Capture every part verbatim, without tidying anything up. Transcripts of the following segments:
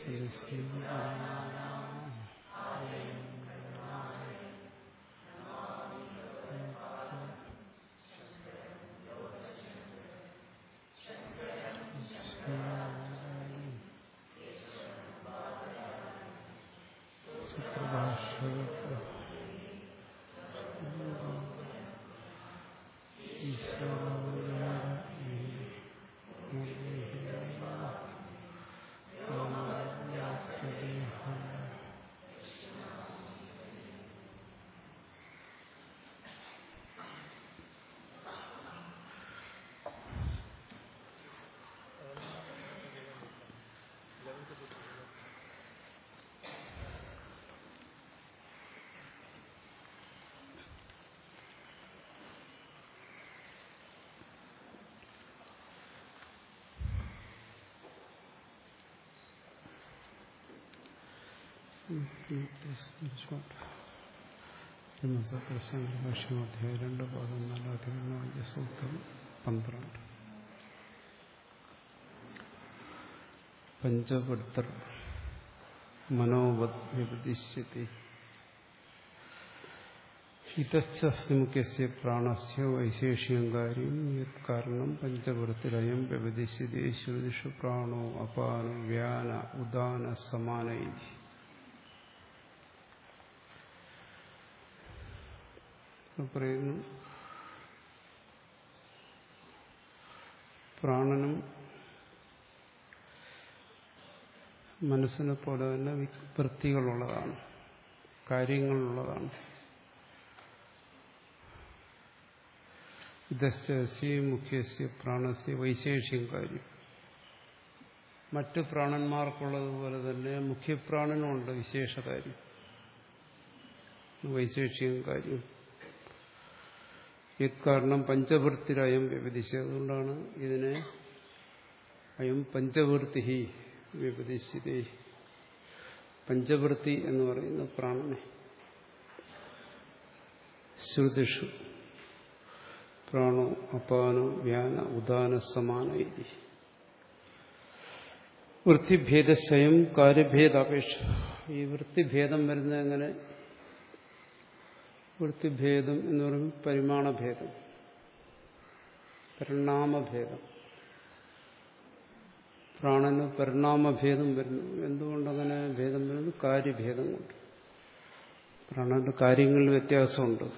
ഭാഷ്യമധ്യായം രണ്ട് പതിനാല് സൂത്രം പന്ത്രണ്ട്. പഞ്ചവൃത്തർ മനോവത് വ്യപദിശ്യത്തെ ഹിതശ്ച മുഖ്യസ്യ പ്രാണസ്യ വൈശേഷ്യം കാര്യം യത് കാരണം പഞ്ചവൃത്തിരയം വ്യപദിശ്യത്തെ ശ്രുതിഷു പ്രാണോ അപാനോ വ്യാന ഉദാന സമാനൈ. പറയുന്നു പ്രാണനും മനസ്സിനെ പോലെ തന്നെ വൃത്തികളുള്ളതാണ്, കാര്യങ്ങളുള്ളതാണ്. ഇതസ്യ മുഖ്യസ്യ പ്രാണസ്യ വൈശേഷ്യം കാര്യം. മറ്റ് പ്രാണന്മാർക്കുള്ളതുപോലെ തന്നെ മുഖ്യപ്രാണനുമുണ്ട് വിശേഷകാര്യം, വൈശേഷ്യം കാര്യം. കാരണം പഞ്ചവൃത്തിരയം വ്യപദിശ്യ. അതുകൊണ്ടാണ് ഇതിനെ അയം പഞ്ചവൃത്തി വ്യപദിശ്യതേ, പഞ്ചവൃത്തി എന്ന് പറയുന്ന പ്രാണനെ ശ്രുതിഷു പ്രാണോ അപാനോ വ്യാന ഉദാന സമാനൈ. വൃത്തിഭേദസ്വയം കാര്യഭേദാപേക്ഷ. ഈ വൃത്തിഭേദം വരുന്നത് എങ്ങനെ? വൃത്തിഭേദം എന്ന് പറയുമ്പോൾ പരിമാണഭേദം, പരിണാമഭേദം. പ്രാണന് പരിണാമഭേദം വരുന്നു. എന്തുകൊണ്ടങ്ങനെ ഭേദം വരുന്നു? കാര്യഭേദം കൊണ്ട്. പ്രാണന്റെ കാര്യങ്ങളിൽ വ്യത്യാസമുണ്ട്.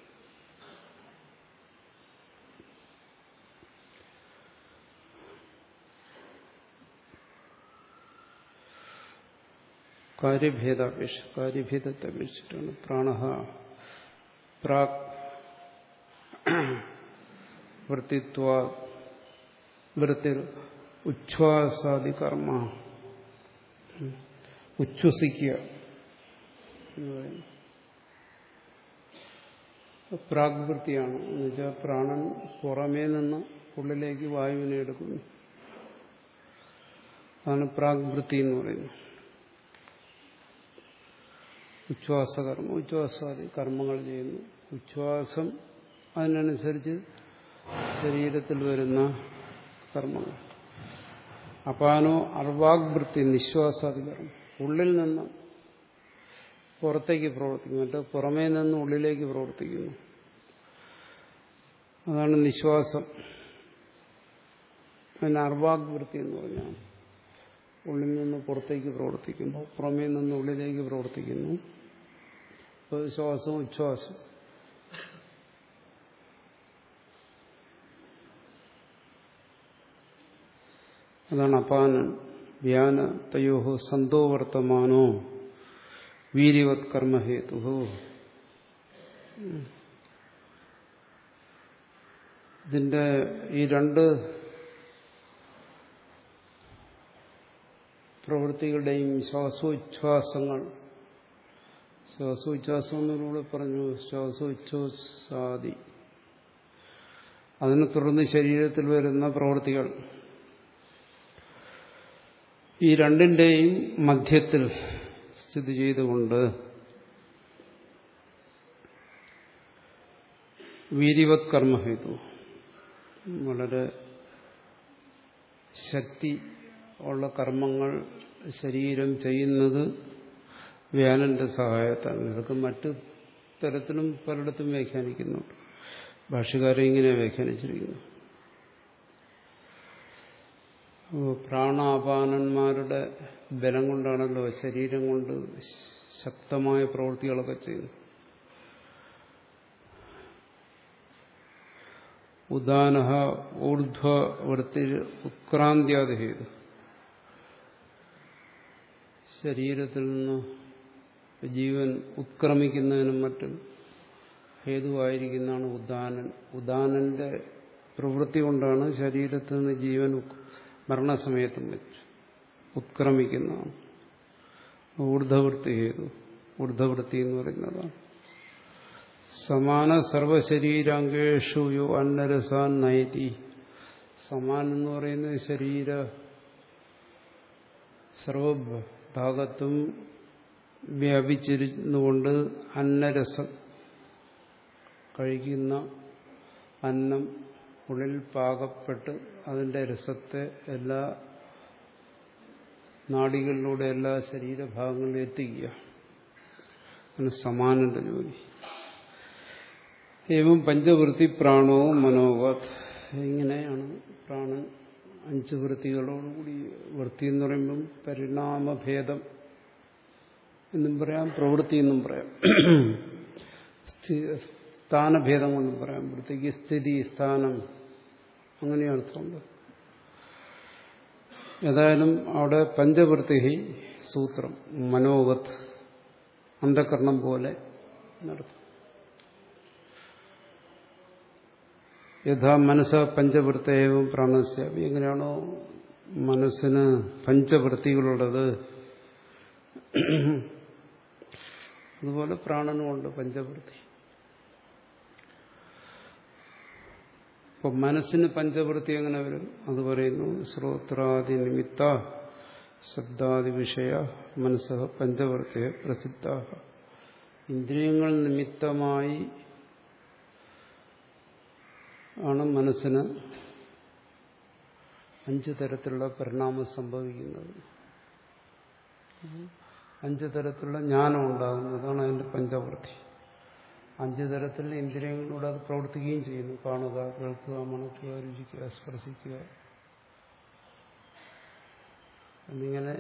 കാര്യഭേദാപേക്ഷ, കാര്യഭേദത്തെ അപേക്ഷിച്ചിട്ടാണ് പ്രാണ പ്രാക് വൃത്തിത്വ വൃത്തി ഉച്ഛ്വാസാദി കർമ്മ. ഉച്ഛ്വസിക്കുക എന്ന് പറയുന്നു പ്രാഗ്വൃത്തിയാണ്. എന്നുവെച്ചാൽ പ്രാണൻ പുറമേ നിന്ന് ഉള്ളിലേക്ക് വായുവിനെ എടുക്കുന്നു. അതാണ് പ്രാഗ്വൃത്തി എന്ന് പറയുന്നത്. ഉച്ഛ്വാസകർമ്മം, ഉച്ഛ്വാസാദി കർമ്മങ്ങൾ ചെയ്യുന്നു. ഉച്ഛ്വാസം അതിനനുസരിച്ച് ശരീരത്തിൽ വരുന്ന കർമ്മങ്ങൾ. അപാനോ അർവാഗ്വൃത്തി നിശ്വാസാദി കർമ്മം. ഉള്ളിൽ നിന്ന് പുറത്തേക്ക് പ്രവർത്തിക്കുന്നു, മറ്റേ പുറമേ നിന്ന് ഉള്ളിലേക്ക് പ്രവർത്തിക്കുന്നു. അതാണ് നിശ്വാസം. അതിന് അർവാഗ്വൃത്തി എന്ന് പറഞ്ഞാൽ ഉള്ളിൽ നിന്ന് പുറത്തേക്ക് പ്രവർത്തിക്കുന്നു, പുറമേ നിന്ന് ഉള്ളിലേക്ക് പ്രവർത്തിക്കുന്നു. ശ്വാസവും ഉച്ഛ്വാസം. അതാണ് അപാനൻ വ്യാന തയോഹോ സന്തോ വർത്തമാനോ വീര്യവത് കർമ്മഹേതു. ഇതിന്റെ ഈ രണ്ട് പ്രവൃത്തികളുടെയും ശ്വാസോച്ഛ്വാസങ്ങൾ, ശ്വാസോച്ഛ്വാസം എന്നൂടെ പറഞ്ഞു, ശ്വാസോച്ഛ്വാസാദി, അതിനെ തുടർന്ന് ശരീരത്തിൽ വരുന്ന പ്രവൃത്തികൾ, ഈ രണ്ടിന്റെയും മധ്യത്തിൽ സ്ഥിതി ചെയ്തുകൊണ്ട് വീര്യവത് കർമ്മഹേതു, വളരെ ശക്തി ഉള്ള കർമ്മങ്ങൾ ശരീരം ചെയ്യുന്നത് വ്യാനന്റെ സഹായത്താണ്. ഇതൊക്കെ മറ്റു തരത്തിലും പലയിടത്തും വ്യാഖ്യാനിക്കുന്നുണ്ട്. ഭാഷ്യകാരൻ ഇങ്ങനെ വ്യാഖ്യാനിച്ചിരിക്കുന്നു. പ്രാണാപാനന്മാരുടെ ബലം കൊണ്ടാണല്ലോ ശരീരം കൊണ്ട് ശക്തമായ പ്രവൃത്തികളൊക്കെ ചെയ്യുന്നത്. ഉദാനഃ ഊർധ്വവൃത്തി ഉത്ക്രാന്ത്യാദി ഹേതു. ശരീരത്തിൽ നിന്ന് ജീവൻ ഉത്ക്രമിക്കുന്നതിനും മറ്റും ഹേതുവായിരിക്കുന്നതാണ് ഉദാനൻ. ഉദാനന്റെ പ്രവൃത്തി കൊണ്ടാണ് ശരീരത്തിൽ നിന്ന് ജീവൻ മരണസമയത്തും ഉത്ക്രമിക്കുന്നതാണ്. ഊർധ്വവൃത്തി ഹേതു. ഊർധ്വവൃത്തി എന്ന് പറയുന്നതാണ്. സമാന സർവശരീരാംഗേഷു യോ അന്നരസാൻ നയതി. സമാൻ എന്ന് പറയുന്നത് ശരീര സർവഭാഗത്തും വ്യാപിച്ചിരുന്നുകൊണ്ട് അന്നരസം കഴിക്കുന്ന അന്നം ഉള്ളിൽ പാകപ്പെട്ട് അതിന്റെ രസത്തെ എല്ലാ നാഡികളിലൂടെ എല്ലാ ശരീരഭാഗങ്ങളിലും എത്തിക്കുക. അങ്ങനെ സമാനന്റെ ജോലി. ഏവം പഞ്ചവൃത്തി പ്രാണവും മനോവത്. ഇങ്ങനെയാണ് പ്രാണൻ അഞ്ച് വൃത്തികളോടുകൂടി. വൃത്തി എന്ന് പറയുമ്പം പരിണാമഭേദം എന്നും പറയാം, പ്രവൃത്തി എന്നും പറയാം, സ്ഥാനഭേദം കൊണ്ടും പറയാം. വൃത്തിക്ക് സ്ഥിതി, സ്ഥാനം, അങ്ങനെ അർത്ഥമുണ്ട്. ഏതായാലും അവിടെ പഞ്ചവൃത്തി സൂത്രം മനോവത്, അന്ധകരണം പോലെ എന്നർത്ഥം. യഥാ മനസ്സ പഞ്ചവൃത്തയവും പ്രാണസ്യ. എങ്ങനെയാണോ മനസ്സിന് പഞ്ചവൃത്തികളുള്ളത് അതുപോലെ പ്രാണനുമുണ്ട് പഞ്ചവൃത്തി. ഇപ്പൊ മനസ്സിന് പഞ്ചവൃത്തി എങ്ങനെ വരും? അത് പറയുന്നു. ശ്രോത്രാദി നിമിത്ത ശബ്ദാദി വിഷയ മനസ്സ പഞ്ചവൃത്തിയ പ്രസിദ്ധ. ഇന്ദ്രിയങ്ങൾ നിമിത്തമായി ആണ് മനസ്സിന് അഞ്ച് തരത്തിലുള്ള പരിണാമം സംഭവിക്കുന്നത്. അഞ്ച് തരത്തിലുള്ള ജ്ഞാനം ഉണ്ടാകുന്നതാണ് അതിന്റെ പഞ്ചവൃത്തി. അഞ്ച് തരത്തിൽ ഇന്ദ്രിയങ്ങളിലൂടെ അത് പ്രവർത്തിക്കുകയും ചെയ്യുന്നു. കാണുക, കേൾക്കുക, മണക്കുക, രുചിക്കുക, സ്പർശിക്കുക എന്നിങ്ങനെ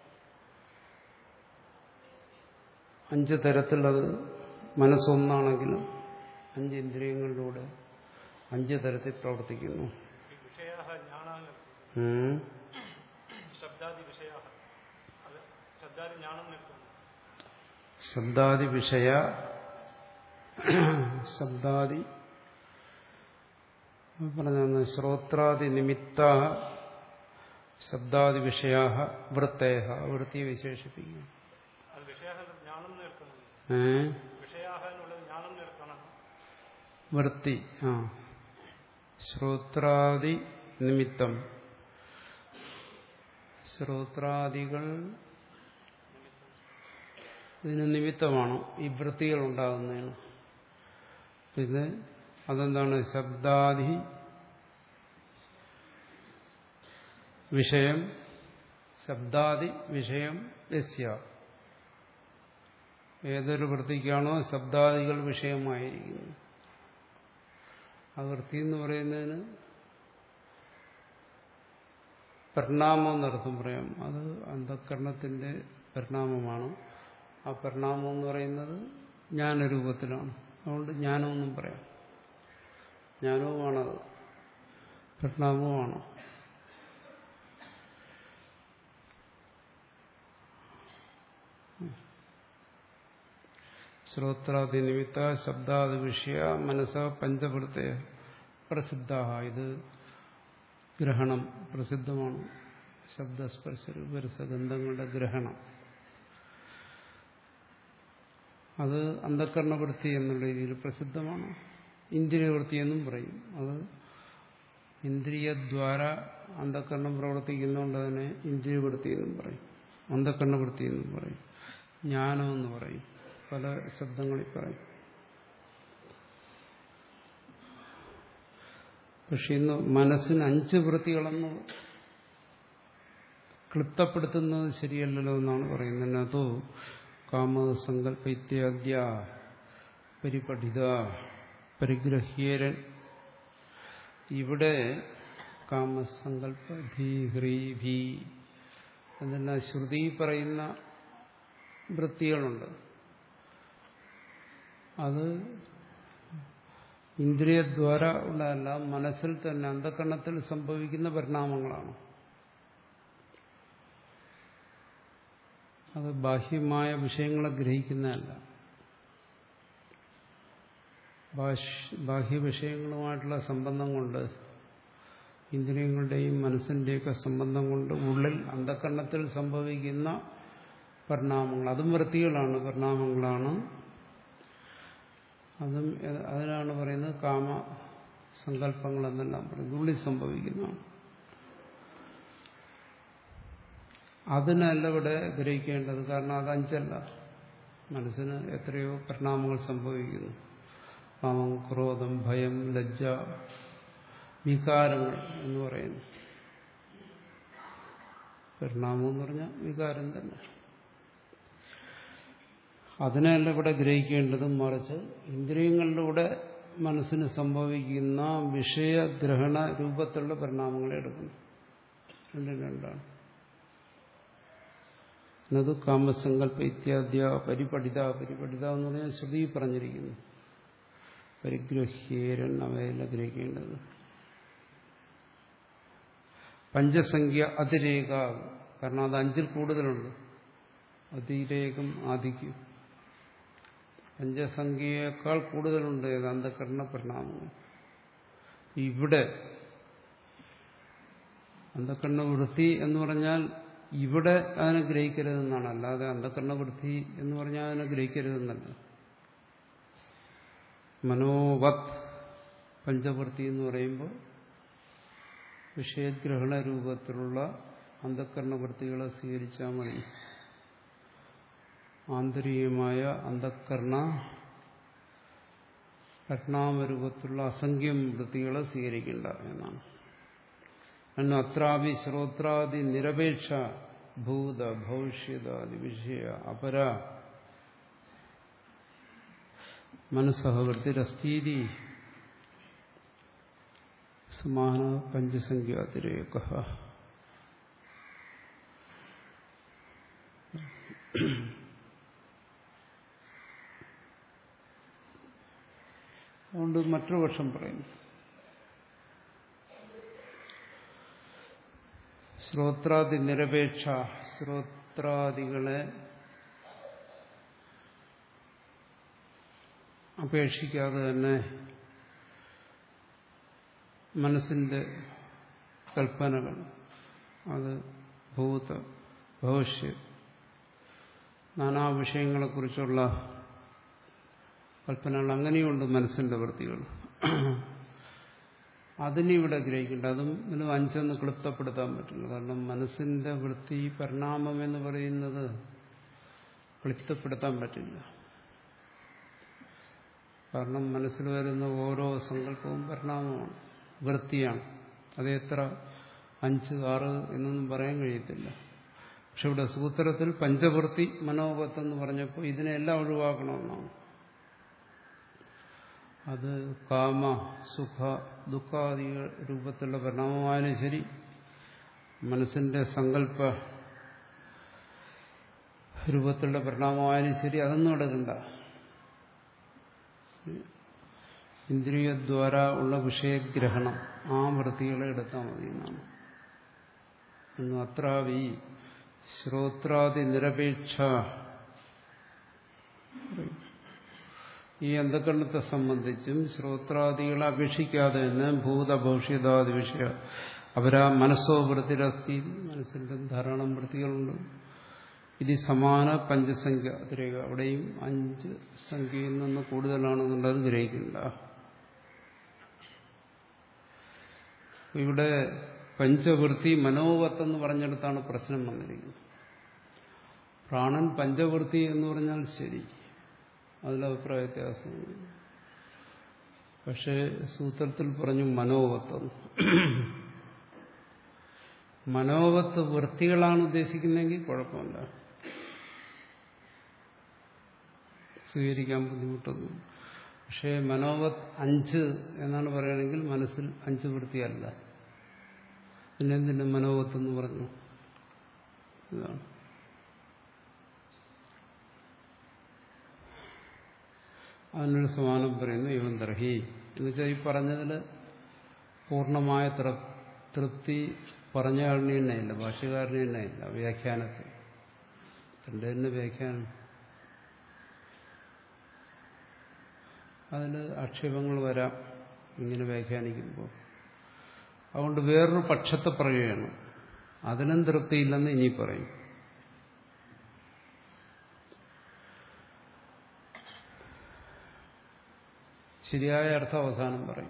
അഞ്ച് തരത്തിൽ അത് മനസ്സൊന്നാണെങ്കിലും അഞ്ച് ഇന്ദ്രിയങ്ങളിലൂടെ അഞ്ച് തരത്തിൽ പ്രവർത്തിക്കുന്നു. ശബ്ദാദി വിഷയ ശബ്ദാദി പറഞ്ഞ ശ്രോത്രാദി നിമിത്ത ശബ്ദാദി വിഷയ വൃത്തയ. വൃത്തിയെ വിശേഷിപ്പിക്കുന്നു. വൃത്തി ആ ശ്രോത്രാദി നിമിത്തം. ശ്രോത്രാദികൾ ഇതിന് നിമിത്തമാണ് ഈ വൃത്തികൾ ഉണ്ടാകുന്നതിന്. പിന്നെ അതെന്താണ്? ശബ്ദാദി വിഷയം. ശബ്ദാദി വിഷയം യസ്യ. ഏതൊരു വൃത്തിക്കാണോ ശബ്ദാദികൾ വിഷയമായിരിക്കുന്നത് ആ വൃത്തി എന്ന് പറയുന്നതിന് പരിണാമം എന്നർത്ഥം പറയാം. അത് അന്ധകരണത്തിന്റെ പരിണാമമാണ്. ആ പരിണാമം എന്ന് പറയുന്നത് ജ്ഞാനരൂപത്തിലാണ്. അതുകൊണ്ട് ജ്ഞാനമെന്നും പറയാം. ജ്ഞാനവുമാണത്, പരിണാമവുമാണ്. ശ്രോത്രാദി നിമിത്ത ശബ്ദാദി വിഷയ മനസ്സ പഞ്ചവൃത്തയ പ്രസിദ്ധ. ഇത് ഗ്രഹണം പ്രസിദ്ധമാണ്. ശബ്ദസ്പർശ രൂപരസഗന്ധങ്ങളുടെ ഗ്രഹണം അത് അന്ധകരണവൃത്തി എന്നുള്ള രീതിയിൽ പ്രസിദ്ധമാണ്. ഇന്ദ്രിയവൃത്തി എന്നും പറയും. അത് ഇന്ദ്രിയദ്വാര അന്ധകരണം പ്രവർത്തിക്കുന്നതുകൊണ്ട് അതിനെ ഇന്ദ്രിയവൃത്തി എന്നും പറയും, അന്ധകരണവൃത്തി എന്നും പറയും, ജ്ഞാനം എന്ന് പറയും, പല ശബ്ദങ്ങളിൽ പറയും. പക്ഷെ ഇന്ന് മനസ്സിന് അഞ്ച് വൃത്തികളെന്ന് ക്ലിപ്തപ്പെടുത്തുന്നത് ശരിയല്ലല്ലോ എന്നാണ് പറയുന്നത്. അതോ കാമസങ്കല്പ ഇത്യാദ്യ പരിപഠിത പരിഗ്രഹ്യേരൻ. ഇവിടെ കാമസങ്കല്പ ധീ ഹ്രീ ഭീ എന്നെല്ലാം ശ്രുതി പറയുന്ന വൃത്തികളുണ്ട്. അത് ഇന്ദ്രിയദ്വാര ഉള്ളതല്ല, മനസ്സിൽ തന്നെ അന്ധകരണത്തിൽ സംഭവിക്കുന്ന പരിണാമങ്ങളാണ്. അത് ബാഹ്യമായ വിഷയങ്ങളെ ഗ്രഹിക്കുന്നതല്ല. ബാഹ്യ വിഷയങ്ങളുമായിട്ടുള്ള സംബന്ധം കൊണ്ട്, ഇന്ദ്രിയങ്ങളുടെയും മനസ്സിന്റെയൊക്കെ സംബന്ധം കൊണ്ട് ഉള്ളിൽ അന്ധകരണത്തിൽ സംഭവിക്കുന്ന പരിണാമങ്ങൾ, അതും വൃത്തികളാണ്, പരിണാമങ്ങളാണ്. അതും അതിനാണ് പറയുന്നത് കാമ സങ്കല്പങ്ങളെന്നെല്ലാം പറയുന്നത്. ഉള്ളിൽ സംഭവിക്കുന്നതാണ്. അതിനല്ല ഇവിടെ ഗ്രഹിക്കേണ്ടത്. കാരണം അത് അഞ്ചല്ല. മനസ്സിന് എത്രയോ പരിണാമങ്ങൾ സംഭവിക്കുന്നു. കാമം, ക്രോധം, ഭയം, ലജ്ജ, വികാരങ്ങൾ എന്ന് പറയുന്നു. പരിണാമം എന്ന് പറഞ്ഞാൽ വികാരം തന്നെ. അതിനല്ല ഇവിടെ ഗ്രഹിക്കേണ്ടതും, മറിച്ച് ഇന്ദ്രിയങ്ങളിലൂടെ മനസ്സിന് സംഭവിക്കുന്ന വിഷയഗ്രഹണ രൂപത്തിലുള്ള പരിണാമങ്ങളെ എടുക്കുന്നു. രണ്ടും രണ്ടാണ്. അത് കാമസങ്കല്പ ഇത്യാദ്യ പരിപഠിത. പരിപഠിത എന്ന് പറഞ്ഞാൽ ശ്രുതി പറഞ്ഞിരിക്കുന്നു. പരിഗ്രഹ്യേരൻ അവയല്ല ഗ്രഹിക്കേണ്ടത്. പഞ്ചസംഖ്യ അതിരേക. കാരണം അത് അഞ്ചിൽ കൂടുതലുണ്ട്. അതിരേകം ആദിക്കും. പഞ്ചസംഖ്യയേക്കാൾ കൂടുതലുണ്ട് ഏത് അന്ധകരണ പരിണാമങ്ങൾ. ഇവിടെ അന്ധകരണ വൃത്തി എന്ന് പറഞ്ഞാൽ ഇവിടെ അതിനെ ഗ്രഹിക്കരുതെന്നാണ്. അല്ലാതെ അന്ധകരണ വൃത്തി എന്ന് പറഞ്ഞാൽ അതിനെ ഗ്രഹിക്കരുതെന്നല്ല. മനോവത് പഞ്ചവൃത്തി എന്ന് പറയുമ്പോൾ വിഷയഗ്രഹണ രൂപത്തിലുള്ള അന്ധകരണ വൃത്തികളെ സ്വീകരിച്ചാൽ മതി. ആന്തരികമായ അന്ധകരണ പരിണാമരൂപത്തിലുള്ള അസംഖ്യം വൃത്തികളെ സ്വീകരിക്കേണ്ട എന്നാണ്. അന്ന് അത്രാപി ശ്രോത്രാദി നിരപേക്ഷ ഭൂത ഭവിഷ്യതാദി വിഷയ അപര മനസ്സഹവൃത്തിരസ്തീതി സമാന പഞ്ചസംഖ്യാതിരേക. അതുകൊണ്ട് മറ്റൊരു പക്ഷം പറയുന്നു. ശ്രോത്രാദി നിരപേക്ഷ, ശ്രോത്രാദികളെ അപേക്ഷിക്കാതെ തന്നെ മനസ്സിന്റെ കൽപ്പനകൾ, അത് ഭൂത ഭവിഷ്യ നാനാ വിഷയങ്ങളെക്കുറിച്ചുള്ള കൽപ്പനകൾ, അങ്ങനെയുണ്ട് മനസ്സിന്റെ വൃത്തികൾ. അതിനിവിടെ ഗ്രഹിക്കേണ്ട. അതും ഇതിന് അഞ്ചെന്ന് ക്ലിപ്തപ്പെടുത്താൻ പറ്റില്ല. കാരണം മനസ്സിന്റെ വൃത്തി പരിണാമം എന്ന് പറയുന്നത് ക്ലിപ്തപ്പെടുത്താൻ പറ്റില്ല. കാരണം മനസ്സിൽ വരുന്ന ഓരോ സങ്കല്പവും പരിണാമമാണ്, വൃത്തിയാണ്. അത് എത്ര അഞ്ച് ആറ് എന്നൊന്നും പറയാൻ കഴിയത്തില്ല. പക്ഷെ ഇവിടെ സൂത്രത്തിൽ പഞ്ചവൃത്തി മനോവത്തെന്ന് പറഞ്ഞപ്പോൾ ഇതിനെല്ലാം ഒഴിവാക്കണമെന്നാണ്. അത് കാമ സുഖ ദുഃഖാദി രൂപത്തിലുള്ള പരിണാമമായാലും ശരി, മനസ്സിന്റെ സങ്കല്പ രൂപത്തിലുള്ള പരിണാമമായാലും ശരി, അതൊന്നും എടുക്കണ്ട. ഇന്ദ്രിയദ്വാര ഉള്ള വിഷയഗ്രഹണം, ആ വൃത്തികളെ എടുത്താൽ മതി എന്നാണ്. അത്രാവി ശ്രോത്രാദി നിരപേക്ഷ, ഈ അന്ധകരണത്തെ സംബന്ധിച്ചും ശ്രോത്രാദികളെ അപേക്ഷിക്കാതെ തന്നെ ഭൂതഭവിഷ്യതാദി വിഷയ അവരാ മനസ്സോ വൃത്തിരസ്തി, മനസ്സിന്റെ ധാരാളം വൃത്തികളുണ്ട്. ഇത് സമാന പഞ്ചസംഖ്യ അതിരേക, അവിടെയും അഞ്ച് സംഖ്യയിൽ നിന്ന് കൂടുതലാണെന്നുള്ളത് ഗ്രഹിക്കില്ല. ഇവിടെ പഞ്ചവൃത്തി മനോവത്തെന്ന് പറഞ്ഞെടുത്താണ് പ്രശ്നം വന്നിരിക്കുന്നത്. പ്രാണൻ പഞ്ചവൃത്തി എന്ന് പറഞ്ഞാൽ ശരി, അതിൽ അഭിപ്രായ വ്യത്യാസമാണ്. പക്ഷേ സൂത്രത്തിൽ പറഞ്ഞു മനോവത്വം. മനോവത്ത് വൃത്തികളാണ് ഉദ്ദേശിക്കുന്നതെങ്കിൽ കുഴപ്പമില്ല, സ്വീകരിക്കാൻ ബുദ്ധിമുട്ടൊന്നും. പക്ഷേ മനോവത് അഞ്ച് എന്നാണ് പറയുകയാണെങ്കിൽ മനസ്സിൽ അഞ്ച് വൃത്തിയല്ല. പിന്നെന്തിന് മനോവത്ത് എന്ന് പറഞ്ഞു? ഇതാണ്. അതിനൊരു സമാനം പറയുന്നു ഇവൻ ദർഹി എന്ന് വെച്ചാൽ ഈ പറഞ്ഞതിൽ പൂർണ്ണമായ തൃപ്തി പറഞ്ഞയാളിന് തന്നെ ഇല്ല, ഭാഷ്യകാരന് തന്നെ ഇല്ല. വ്യാഖ്യാനത്തിൽ തന്റെ തന്നെ വ്യാഖ്യാനം അതിൽ ആക്ഷേപങ്ങൾ വരാം ഇങ്ങനെ വ്യാഖ്യാനിക്കുമ്പോൾ. അതുകൊണ്ട് വേറൊരു പക്ഷത്തെ പറയുകയാണ്, അതിനും തൃപ്തിയില്ലെന്ന് ഇനി പറയും. ശരിയായ അർത്ഥം അവസാനം പറയും.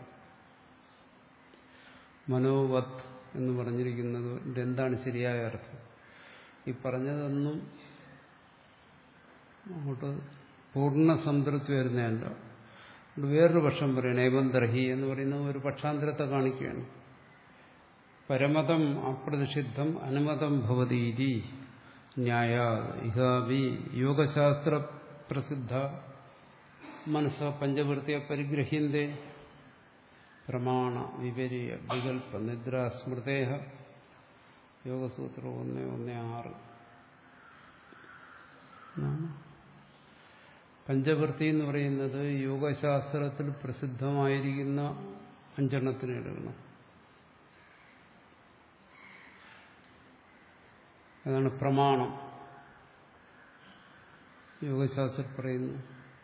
മനോവത് എന്ന് പറഞ്ഞിരിക്കുന്നത് എന്താണ് ശരിയായ അർത്ഥം? ഈ പറഞ്ഞതൊന്നും അങ്ങോട്ട് പൂർണ്ണ സംതൃപ്തി വരുന്നതല്ല. വേറൊരു പക്ഷം പറയണം. ഏവം ദർഹി എന്ന് പറയുന്ന ഒരു പക്ഷാന്തരത്തെ കാണിക്കുകയാണ്. പരമതം അപ്രതിഷിദ്ധം അനുമതം ഭവതീതി ന്യായ ഇഹാവി യോഗശാസ്ത്ര പ്രസിദ്ധ മനസ്സ പഞ്ചവൃത്തിയെ പരിഗ്രഹ്യന്തേ പ്രമാണ വിപരീയ വികൽപ്പ നിദ്ര സ്മൃതേഹ. യോഗസൂത്രം ഒന്ന് ഒന്ന് ആറ്. പഞ്ചവൃത്തി എന്ന് പറയുന്നത് യോഗശാസ്ത്രത്തിൽ പ്രസിദ്ധമായിരിക്കുന്ന അഞ്ചെണ്ണത്തിന് എടുക്കണം. അതാണ് പ്രമാണം. യോഗശാസ്ത്രം പറയുന്നു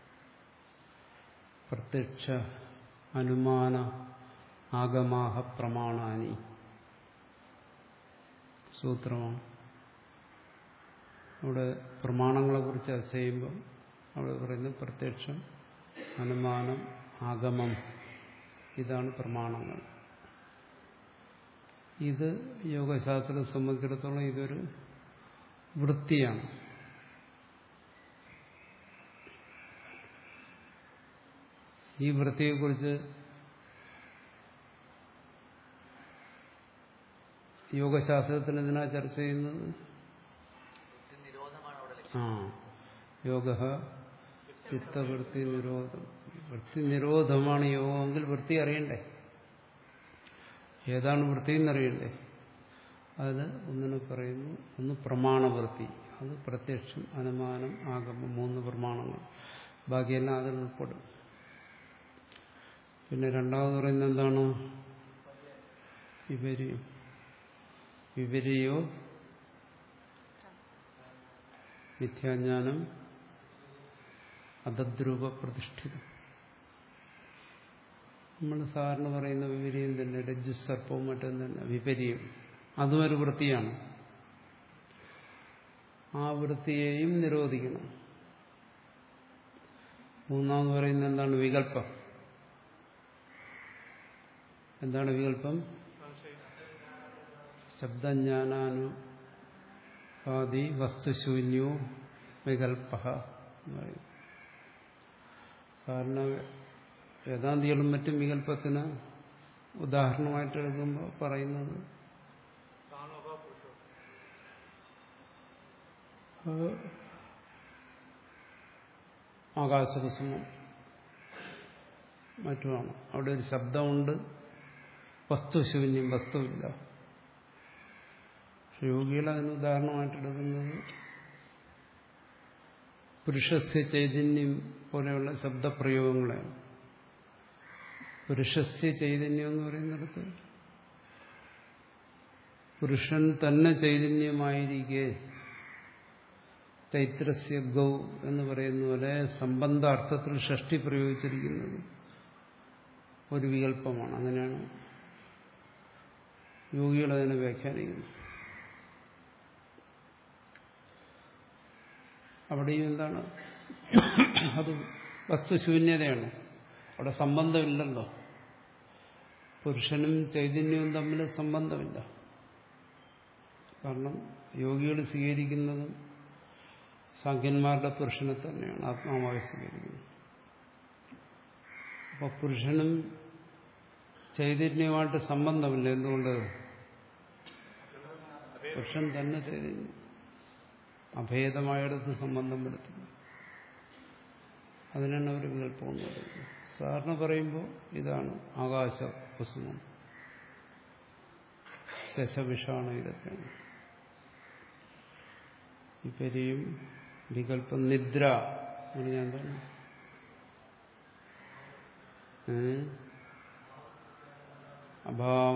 പ്രത്യക്ഷ അനുമാന ആഗമാഹ പ്രമാണാനി സൂത്രമാണ്. അവിടെ പ്രമാണങ്ങളെ കുറിച്ച് ചർച്ച ചെയ്യുമ്പോൾ അവിടെ പറയുന്നത് പ്രത്യക്ഷം, അനുമാനം, ആഗമം, ഇതാണ് പ്രമാണങ്ങൾ. ഇത് യോഗശാസ്ത്രത്തെ സംബന്ധിച്ചിടത്തോളം ഇതൊരു വൃത്തിയാണ്. ഈ വൃത്തിയെക്കുറിച്ച് യോഗശാസ്ത്രത്തിൽ എന്തിനാ ചർച്ച ചെയ്യുന്നത്? ആ യോഗ ചിത്തവൃത്തി നിരോധം. വൃത്തി നിരോധമാണ് യോഗമെങ്കിൽ വൃത്തി അറിയണ്ടേ? ഏതാണ് വൃത്തി എന്നറിയണ്ടേ? അതിന് ഒന്നിനെ പറയുന്നു, ഒന്ന് പ്രമാണവൃത്തി. അത് പ്രത്യക്ഷം, അനുമാനം, ആഗമം, മൂന്ന് പ്രമാണങ്ങൾ. ബാക്കിയെല്ലാം അതിൽ ഉൾപ്പെടും. പിന്നെ രണ്ടാമത് പറയുന്നത് എന്താണ്? വിപര്യം. വിപര്യോ മിഥ്യാജ്ഞാനം അതദ്രൂപ പ്രതിഷ്ഠിതം. നമ്മൾ സാധാരണ പറയുന്ന വിപര്യം തന്നെ, രജ്ജുസർപ്പവും മറ്റും തന്നെ വിപര്യം. അതും ഒരു വൃത്തിയാണ്. ആ വൃത്തിയെയും നിരോധിക്കണം. മൂന്നാമത് പറയുന്നത് എന്താണ്? വികല്പം. എന്താണ് വികല്പം? ശബ്ദജ്ഞാനാനുപാതി വസ്തുശൂന്യോ വികല്പ. സാധാരണ വേദാന്തികളും മറ്റും വികല്പത്തിന് ഉദാഹരണമായിട്ട് എടുക്കുമ്പോൾ പറയുന്നത് ആകാശകുസുമം മറ്റുമാണ്. അവിടെ ഒരു ശബ്ദമുണ്ട്, വസ്തുശൂന്യം, വസ്തുവില്ല. യോഗികൾ അതിന് ഉദാഹരണമായിട്ട് എടുക്കുന്നത് പുരുഷസ്യ ചൈതന്യം പോലെയുള്ള ശബ്ദപ്രയോഗങ്ങളാണ്. പുരുഷസ്യ ചൈതന്യം എന്ന് പറയുന്നിടത്ത് പുരുഷൻ തന്നെ ചൈതന്യമായിരിക്കെ ചൈത്രസ്യ ഗൗ എന്ന് പറയുന്ന പോലെ സംബന്ധാർത്ഥത്തിൽ ഷഷ്ടി പ്രയോഗിച്ചിരിക്കുന്നത് ഒരു വികല്പമാണ്. അങ്ങനെയാണ് യോഗികൾ അതിനെ വ്യാഖ്യാനിക്കുന്നത്. അവിടെയും എന്താണ്? അത് വസ്തുശൂന്യതയാണ്. അവിടെ സംബന്ധമില്ലല്ലോ. പുരുഷനും ചൈതന്യവും തമ്മിൽ സംബന്ധമില്ല. കാരണം യോഗികൾ സ്വീകരിക്കുന്നതും സാഖ്യന്മാരുടെ പുരുഷനെ തന്നെയാണ് ആത്മാവായി സ്വീകരിക്കുന്നത്. അപ്പോൾ പുരുഷനും ചൈതന്യവുമായിട്ട് സംബന്ധമില്ല. എന്തുകൊണ്ട്? പുരുഷൻ തന്നെ ചൈതന്യം. അഭേദമായിടത്ത് സംബന്ധം വരുത്തുന്നു. അതിനാണ് അവർ വികല്പം എന്ന് പറയുന്നത്. സാറിന് പറയുമ്പോൾ ഇതാണ് ആകാശ കുസുമം, ശശവിഷാണ്, ഇതൊക്കെയാണ്. ഇപ്പരിയും വികല്പം. നിദ്ര എന്ന് പറഞ്ഞാൽ എന്താണ്? അഭാവ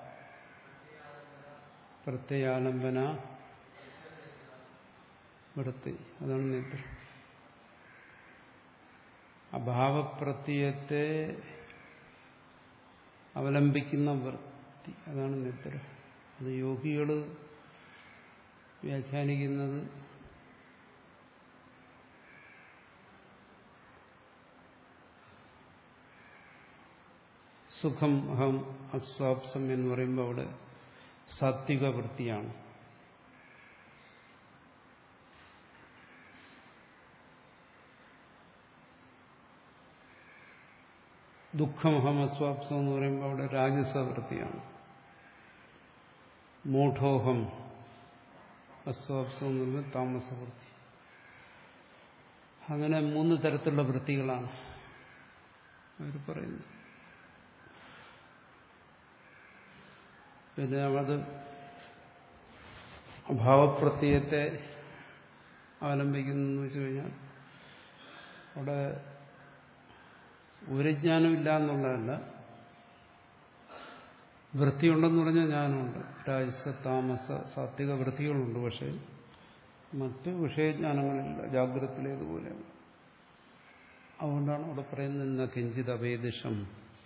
പ്രത്യയാലംബന വൃത്തി, അതാണ് നിദ്ര. അഭാവപ്രത്യയത്തെ അവലംബിക്കുന്ന വൃത്തി, അതാണ് നിദ്ര. അത് യോഗികൾ വ്യാഖ്യാനിക്കുന്നത് സുഖം അഹം അസ്വാപ്സം എന്ന് പറയുമ്പോൾ അവിടെ സാത്വിക വൃത്തിയാണ്. ദുഃഖമഹം അസ്വാപ്സം എന്ന് പറയുമ്പോൾ അവിടെ രാജസവൃത്തിയാണ്. മൂഢോഹം അസ്വാപ്സം എന്ന് പറയുമ്പോൾ താമസവൃത്തി. അങ്ങനെ മൂന്ന് തരത്തിലുള്ള വൃത്തികളാണ് അവർ പറയുന്നത്. പിന്നെ അത് അഭാവപ്രത്യയത്തെ അവലംബിക്കുന്നു വെച്ചു കഴിഞ്ഞാൽ അവിടെ ഒരു ജ്ഞാനമില്ല എന്നുള്ളതല്ല, വൃത്തിയുണ്ടെന്ന് പറഞ്ഞാൽ ജ്ഞാനമുണ്ട്. രാജസ താമസ സാത്വിക വൃത്തികളുണ്ട്. പക്ഷെ മറ്റ് വിഷയജ്ഞാനങ്ങളില്ല, ജാഗ്രതത്തിലേതുപോലെയാണ്. അതുകൊണ്ടാണ് അവിടെ പറയുന്നത് കിഞ്ചിത് അവേദിഷം.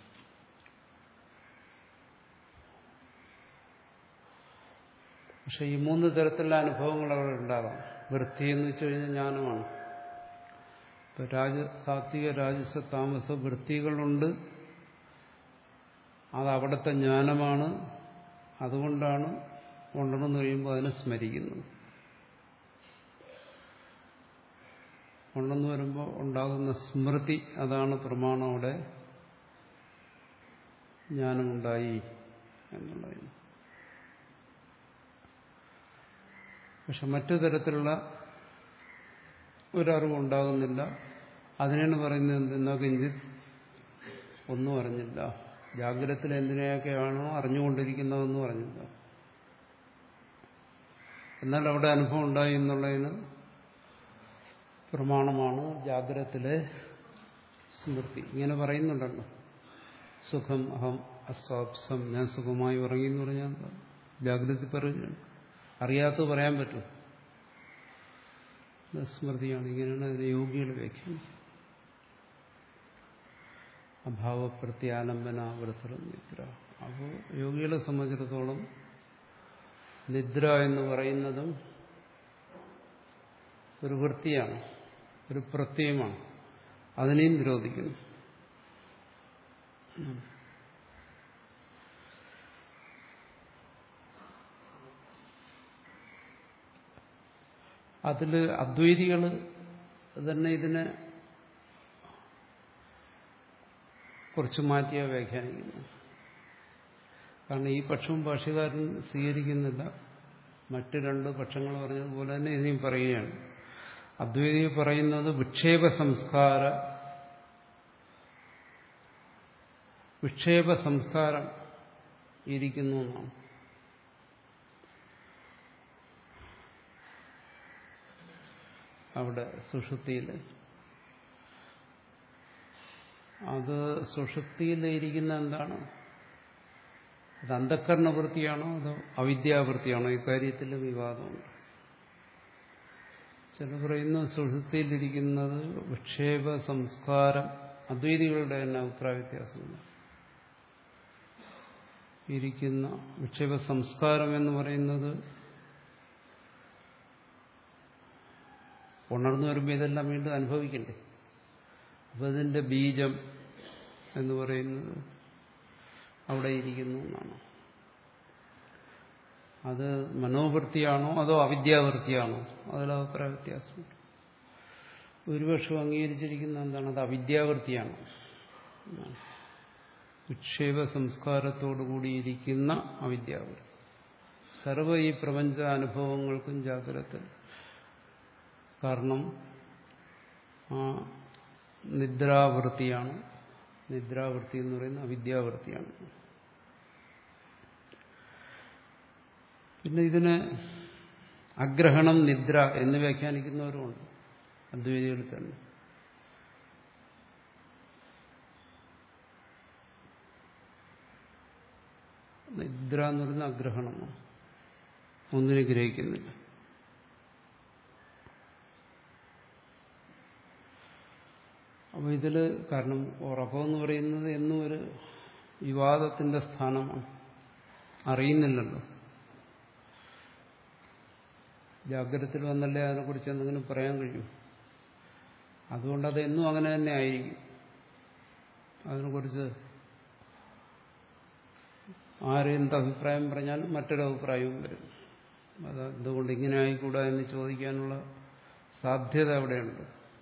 പക്ഷെ ഈ മൂന്ന് തരത്തിലുള്ള അനുഭവങ്ങൾ അവിടെ ഉണ്ടാകാം. വൃത്തി എന്ന് വെച്ചു കഴിഞ്ഞാൽ ജ്ഞാനമാണ്. ഇപ്പൊ രാജ സാത്വിക രാജസ താമസ വൃത്തികളുണ്ട്, അത് അവിടുത്തെ ജ്ഞാനമാണ്. അതുകൊണ്ടാണ് ഉണ്ടെന്ന് കഴിയുമ്പോൾ അതിനെ സ്മരിക്കുന്നത്. ഉണ്ടെന്ന് വരുമ്പോൾ ഉണ്ടാകുന്ന സ്മൃതി, അതാണ് പ്രമാണം. അവിടെ ജ്ഞാനമുണ്ടായി എന്നുള്ളത്. പക്ഷെ മറ്റു തരത്തിലുള്ള ഒരറിവുണ്ടാകുന്നില്ല. അതിനാണ് പറയുന്നത് എന്തെന്നാ കിഞ്ചിത് ഒന്നും അറിഞ്ഞില്ല. ജാഗ്രതത്തിൽ എന്തിനെയൊക്കെയാണോ അറിഞ്ഞുകൊണ്ടിരിക്കുന്നതെന്നും അറിഞ്ഞില്ല. എന്നാൽ അവിടെ അനുഭവം ഉണ്ടായി എന്നുള്ളതിന് പ്രമാണമാണ് ജാഗ്രതത്തിലെ സ്മൃതി. ഇങ്ങനെ പറയുന്നുണ്ടല്ലോ, സുഖം അഹം അസ്വാപ്സം, ഞാൻ സുഖമായി ഉറങ്ങി എന്ന് പറഞ്ഞാൽ ജാഗ്രത പറഞ്ഞു. അറിയാത്തത് പറയാൻ പറ്റും, സ്മൃതിയാണ്. ഇങ്ങനെയാണ് അതിന് യോഗികൾ വ്യാഖ്യാനിക്കുന്നത്. അഭാവപ്രത്യാലംബന വൃത്തം നിദ്ര. അപ്പോൾ യോഗികളെ സംബന്ധിച്ചിടത്തോളം നിദ്ര എന്ന് പറയുന്നതും ഒരു വൃത്തിയാണ്, ഒരു പ്രത്യയമാണ്. അതിനെയും നിരോധിക്കുന്നു. അതില് അദ്വൈതികൾ തന്നെ ഇതിനെ കുറച്ച് മാറ്റിയാ വ്യാഖ്യാനിക്കുന്നു. കാരണം ഈ പക്ഷവും ഭാഷ്യകാരൻ സ്വീകരിക്കുന്നില്ല. മറ്റ് രണ്ട് പക്ഷങ്ങൾ പറഞ്ഞതുപോലെ തന്നെ ഇതിനെയും പറയുകയാണ്. അദ്വൈതി പറയുന്നത് വിക്ഷേപ സംസ്കാര വിക്ഷേപ സംസ്കാരം ഇരിക്കുന്നു എന്നാണ്. അവിടെ സുഷുപ്തിയിൽ അത് സുഷുപ്തിയിലിരിക്കുന്ന എന്താണ്? അത് അന്ധഃകരണവൃത്തിയാണോ അതോ അവിദ്യാവൃത്തിയാണോ? ഇക്കാര്യത്തിൽ വിവാദമുണ്ട്. ചില പറയുന്നു സുഷുപ്തിയിലിരിക്കുന്നത് വിക്ഷേപ സംസ്കാരം. അദ്വൈതികളുടെ തന്നെ അഭിപ്രായ വ്യത്യാസമുണ്ട്. ഇരിക്കുന്ന വിക്ഷേപ സംസ്കാരം എന്ന് പറയുന്നത് ഉണർന്നു വരുമ്പോൾ ഇതെല്ലാം വീണ്ടും അനുഭവിക്കണ്ടേ. അപ്പം ഇതിന്റെ ബീജം എന്ന് പറയുന്നത് അവിടെ ഇരിക്കുന്നു എന്നാണ്. അത് മനോവൃത്തിയാണോ അതോ അവിദ്യാവൃത്തിയാണോ? അതിൽ അഭിപ്രായ വ്യത്യാസമുണ്ട്. ഭൂരിപക്ഷം അംഗീകരിച്ചിരിക്കുന്ന എന്താണ്? അത് അവിദ്യാവൃത്തിയാണ്. വിക്ഷേപ സംസ്കാരത്തോടു കൂടിയിരിക്കുന്ന അവിദ്യാവൃത്തി. സർവ ഈ പ്രപഞ്ച അനുഭവങ്ങൾക്കും ജാഗ്രത കാരണം ആ നിദ്രാവൃത്തിയാണ്. നിദ്രാവൃത്തി എന്ന് പറയുന്നത് അവിദ്യാവൃത്തിയാണ്. പിന്നെ ഇതിന് അഗ്രഹണം നിദ്ര എന്ന് വ്യാഖ്യാനിക്കുന്നവരുമുണ്ട് അദ്വൈതികളിൽ തന്നെ. നിദ്ര എന്ന് പറയുന്ന അഗ്രഹണമാണ്, ഒന്നിനെ ഗ്രഹിക്കുന്നില്ല. അപ്പോൾ ഇതില് കാരണം ഉറക്കമെന്ന് പറയുന്നത് എന്നും ഒരു വിവാദത്തിന്റെ സ്ഥാനമാണ്. അറിയുന്നില്ലല്ലോ, ജാഗ്രതത്തിൽ വന്നല്ലേ അതിനെക്കുറിച്ച് എന്തെങ്കിലും പറയാൻ കഴിയും. അതുകൊണ്ട് അതെന്നും അങ്ങനെ തന്നെ ആയിരിക്കും. അതിനെക്കുറിച്ച് ആരെന്ത് അഭിപ്രായം പറഞ്ഞാലും മറ്റൊരു അഭിപ്രായവും വരും. അത് എന്തുകൊണ്ട് ഇങ്ങനെ ആയിക്കൂടാ എന്ന് ചോദിക്കാനുള്ള സാധ്യത അവിടെയുണ്ട്.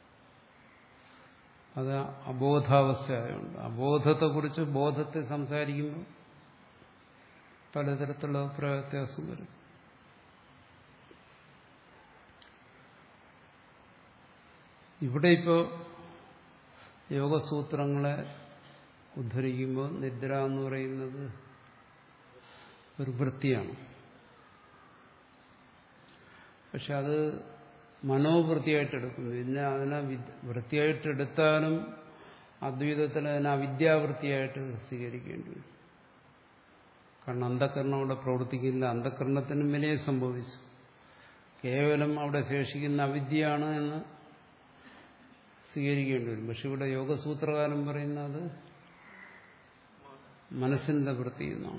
അത് അബോധാവസ്ഥയായുണ്ട്. അബോധത്തെക്കുറിച്ച് ബോധത്തെ സംസാരിക്കുമ്പോൾ പലതരത്തിലുള്ള അഭിപ്രായ വ്യത്യാസം വരും. ഇവിടെ ഇപ്പോൾ യോഗസൂത്രങ്ങളെ ഉദ്ധരിക്കുമ്പോൾ നിദ്ര എന്ന് പറയുന്നത് ഒരു വൃത്തിയാണ്. പക്ഷെ അത് മനോവൃത്തിയായിട്ടെടുക്കുന്നു. പിന്നെ അതിനെ വൃത്തിയായിട്ടെടുത്താലും അദ്വൈതത്തിൽ അതിനെ അവിദ്യാവൃത്തിയായിട്ട് സ്വീകരിക്കേണ്ടി വരും. കാരണം അന്ധകരണം അവിടെ പ്രവർത്തിക്കില്ല. അന്ധകരണത്തിനും വിലയെ സംഭവിച്ചു. കേവലം അവിടെ ശേഷിക്കുന്ന അവിദ്യയാണ് എന്ന് സ്വീകരിക്കേണ്ടി വരും. പക്ഷെ ഇവിടെ യോഗസൂത്രകാരൻ പറയുന്നത് മനസ്സിന്റെ വൃത്തി എന്നാണ്.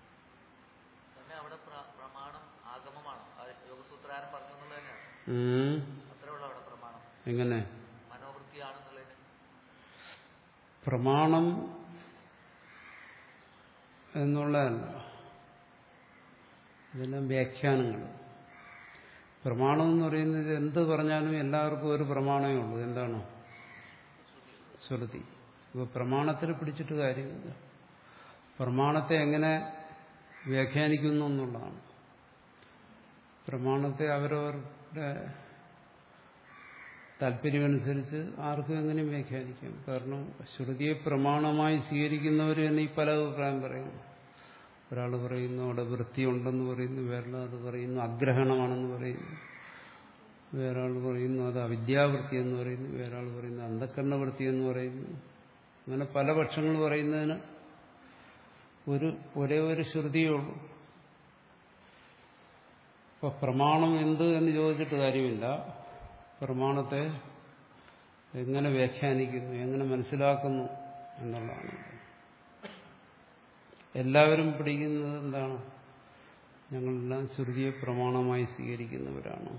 എങ്ങനെ പ്രമാണം എന്നുള്ളതല്ല, ഇതെല്ലാം വ്യാഖ്യാനങ്ങൾ. പ്രമാണം എന്ന് പറയുന്നത് എന്ത് പറഞ്ഞാലും എല്ലാവർക്കും ഒരു പ്രമാണമേ ഉള്ളൂ. എന്താണ്? ശ്രുതി. ഇപ്പോൾ പ്രമാണത്തിൽ പിടിച്ചിട്ട് കാര്യമില്ല. പ്രമാണത്തെ എങ്ങനെ വ്യാഖ്യാനിക്കുന്നു എന്നുള്ളതാണ്. പ്രമാണത്തെ അവരവരുടെ താല്പര്യമനുസരിച്ച് ആർക്കും എങ്ങനെയും വ്യാഖ്യാനിക്കാം. കാരണം ശ്രുതിയെ പ്രമാണമായി സ്വീകരിക്കുന്നവർ തന്നെ ഈ പല അഭിപ്രായം പറയുന്നു. ഒരാൾ പറയുന്നു അവിടെ വൃത്തിയുണ്ടെന്ന് പറയുന്നു, വേറൊരാൾ അത് പറയുന്നു അഗ്രഹണമാണെന്ന് പറയുന്നു, വേറൊരാൾ പറയുന്നു അത് അവിദ്യാവൃത്തി എന്ന് പറയുന്നു, വേറൊരാൾ പറയുന്നു അന്ധകരണവൃത്തി എന്ന് പറയുന്നു. അങ്ങനെ പല പക്ഷങ്ങൾ പറയുന്നതിന് ഒരു ഒരേ ഒരു ശ്രുതിയേ ഉള്ളൂ. ഇപ്പൊ പ്രമാണം എന്ത് എന്ന് ചോദിച്ചിട്ട് കാര്യമില്ല. പ്രമാണത്തെ എങ്ങനെ വ്യാഖ്യാനിക്കുന്നു, എങ്ങനെ മനസ്സിലാക്കുന്നു എന്നുള്ളതാണ്. എല്ലാവരും പിടിക്കുന്നത് എന്താണ്? ഞങ്ങളെല്ലാം ശ്രുതിയെ പ്രമാണമായി സ്വീകരിക്കുന്നവരാണ്.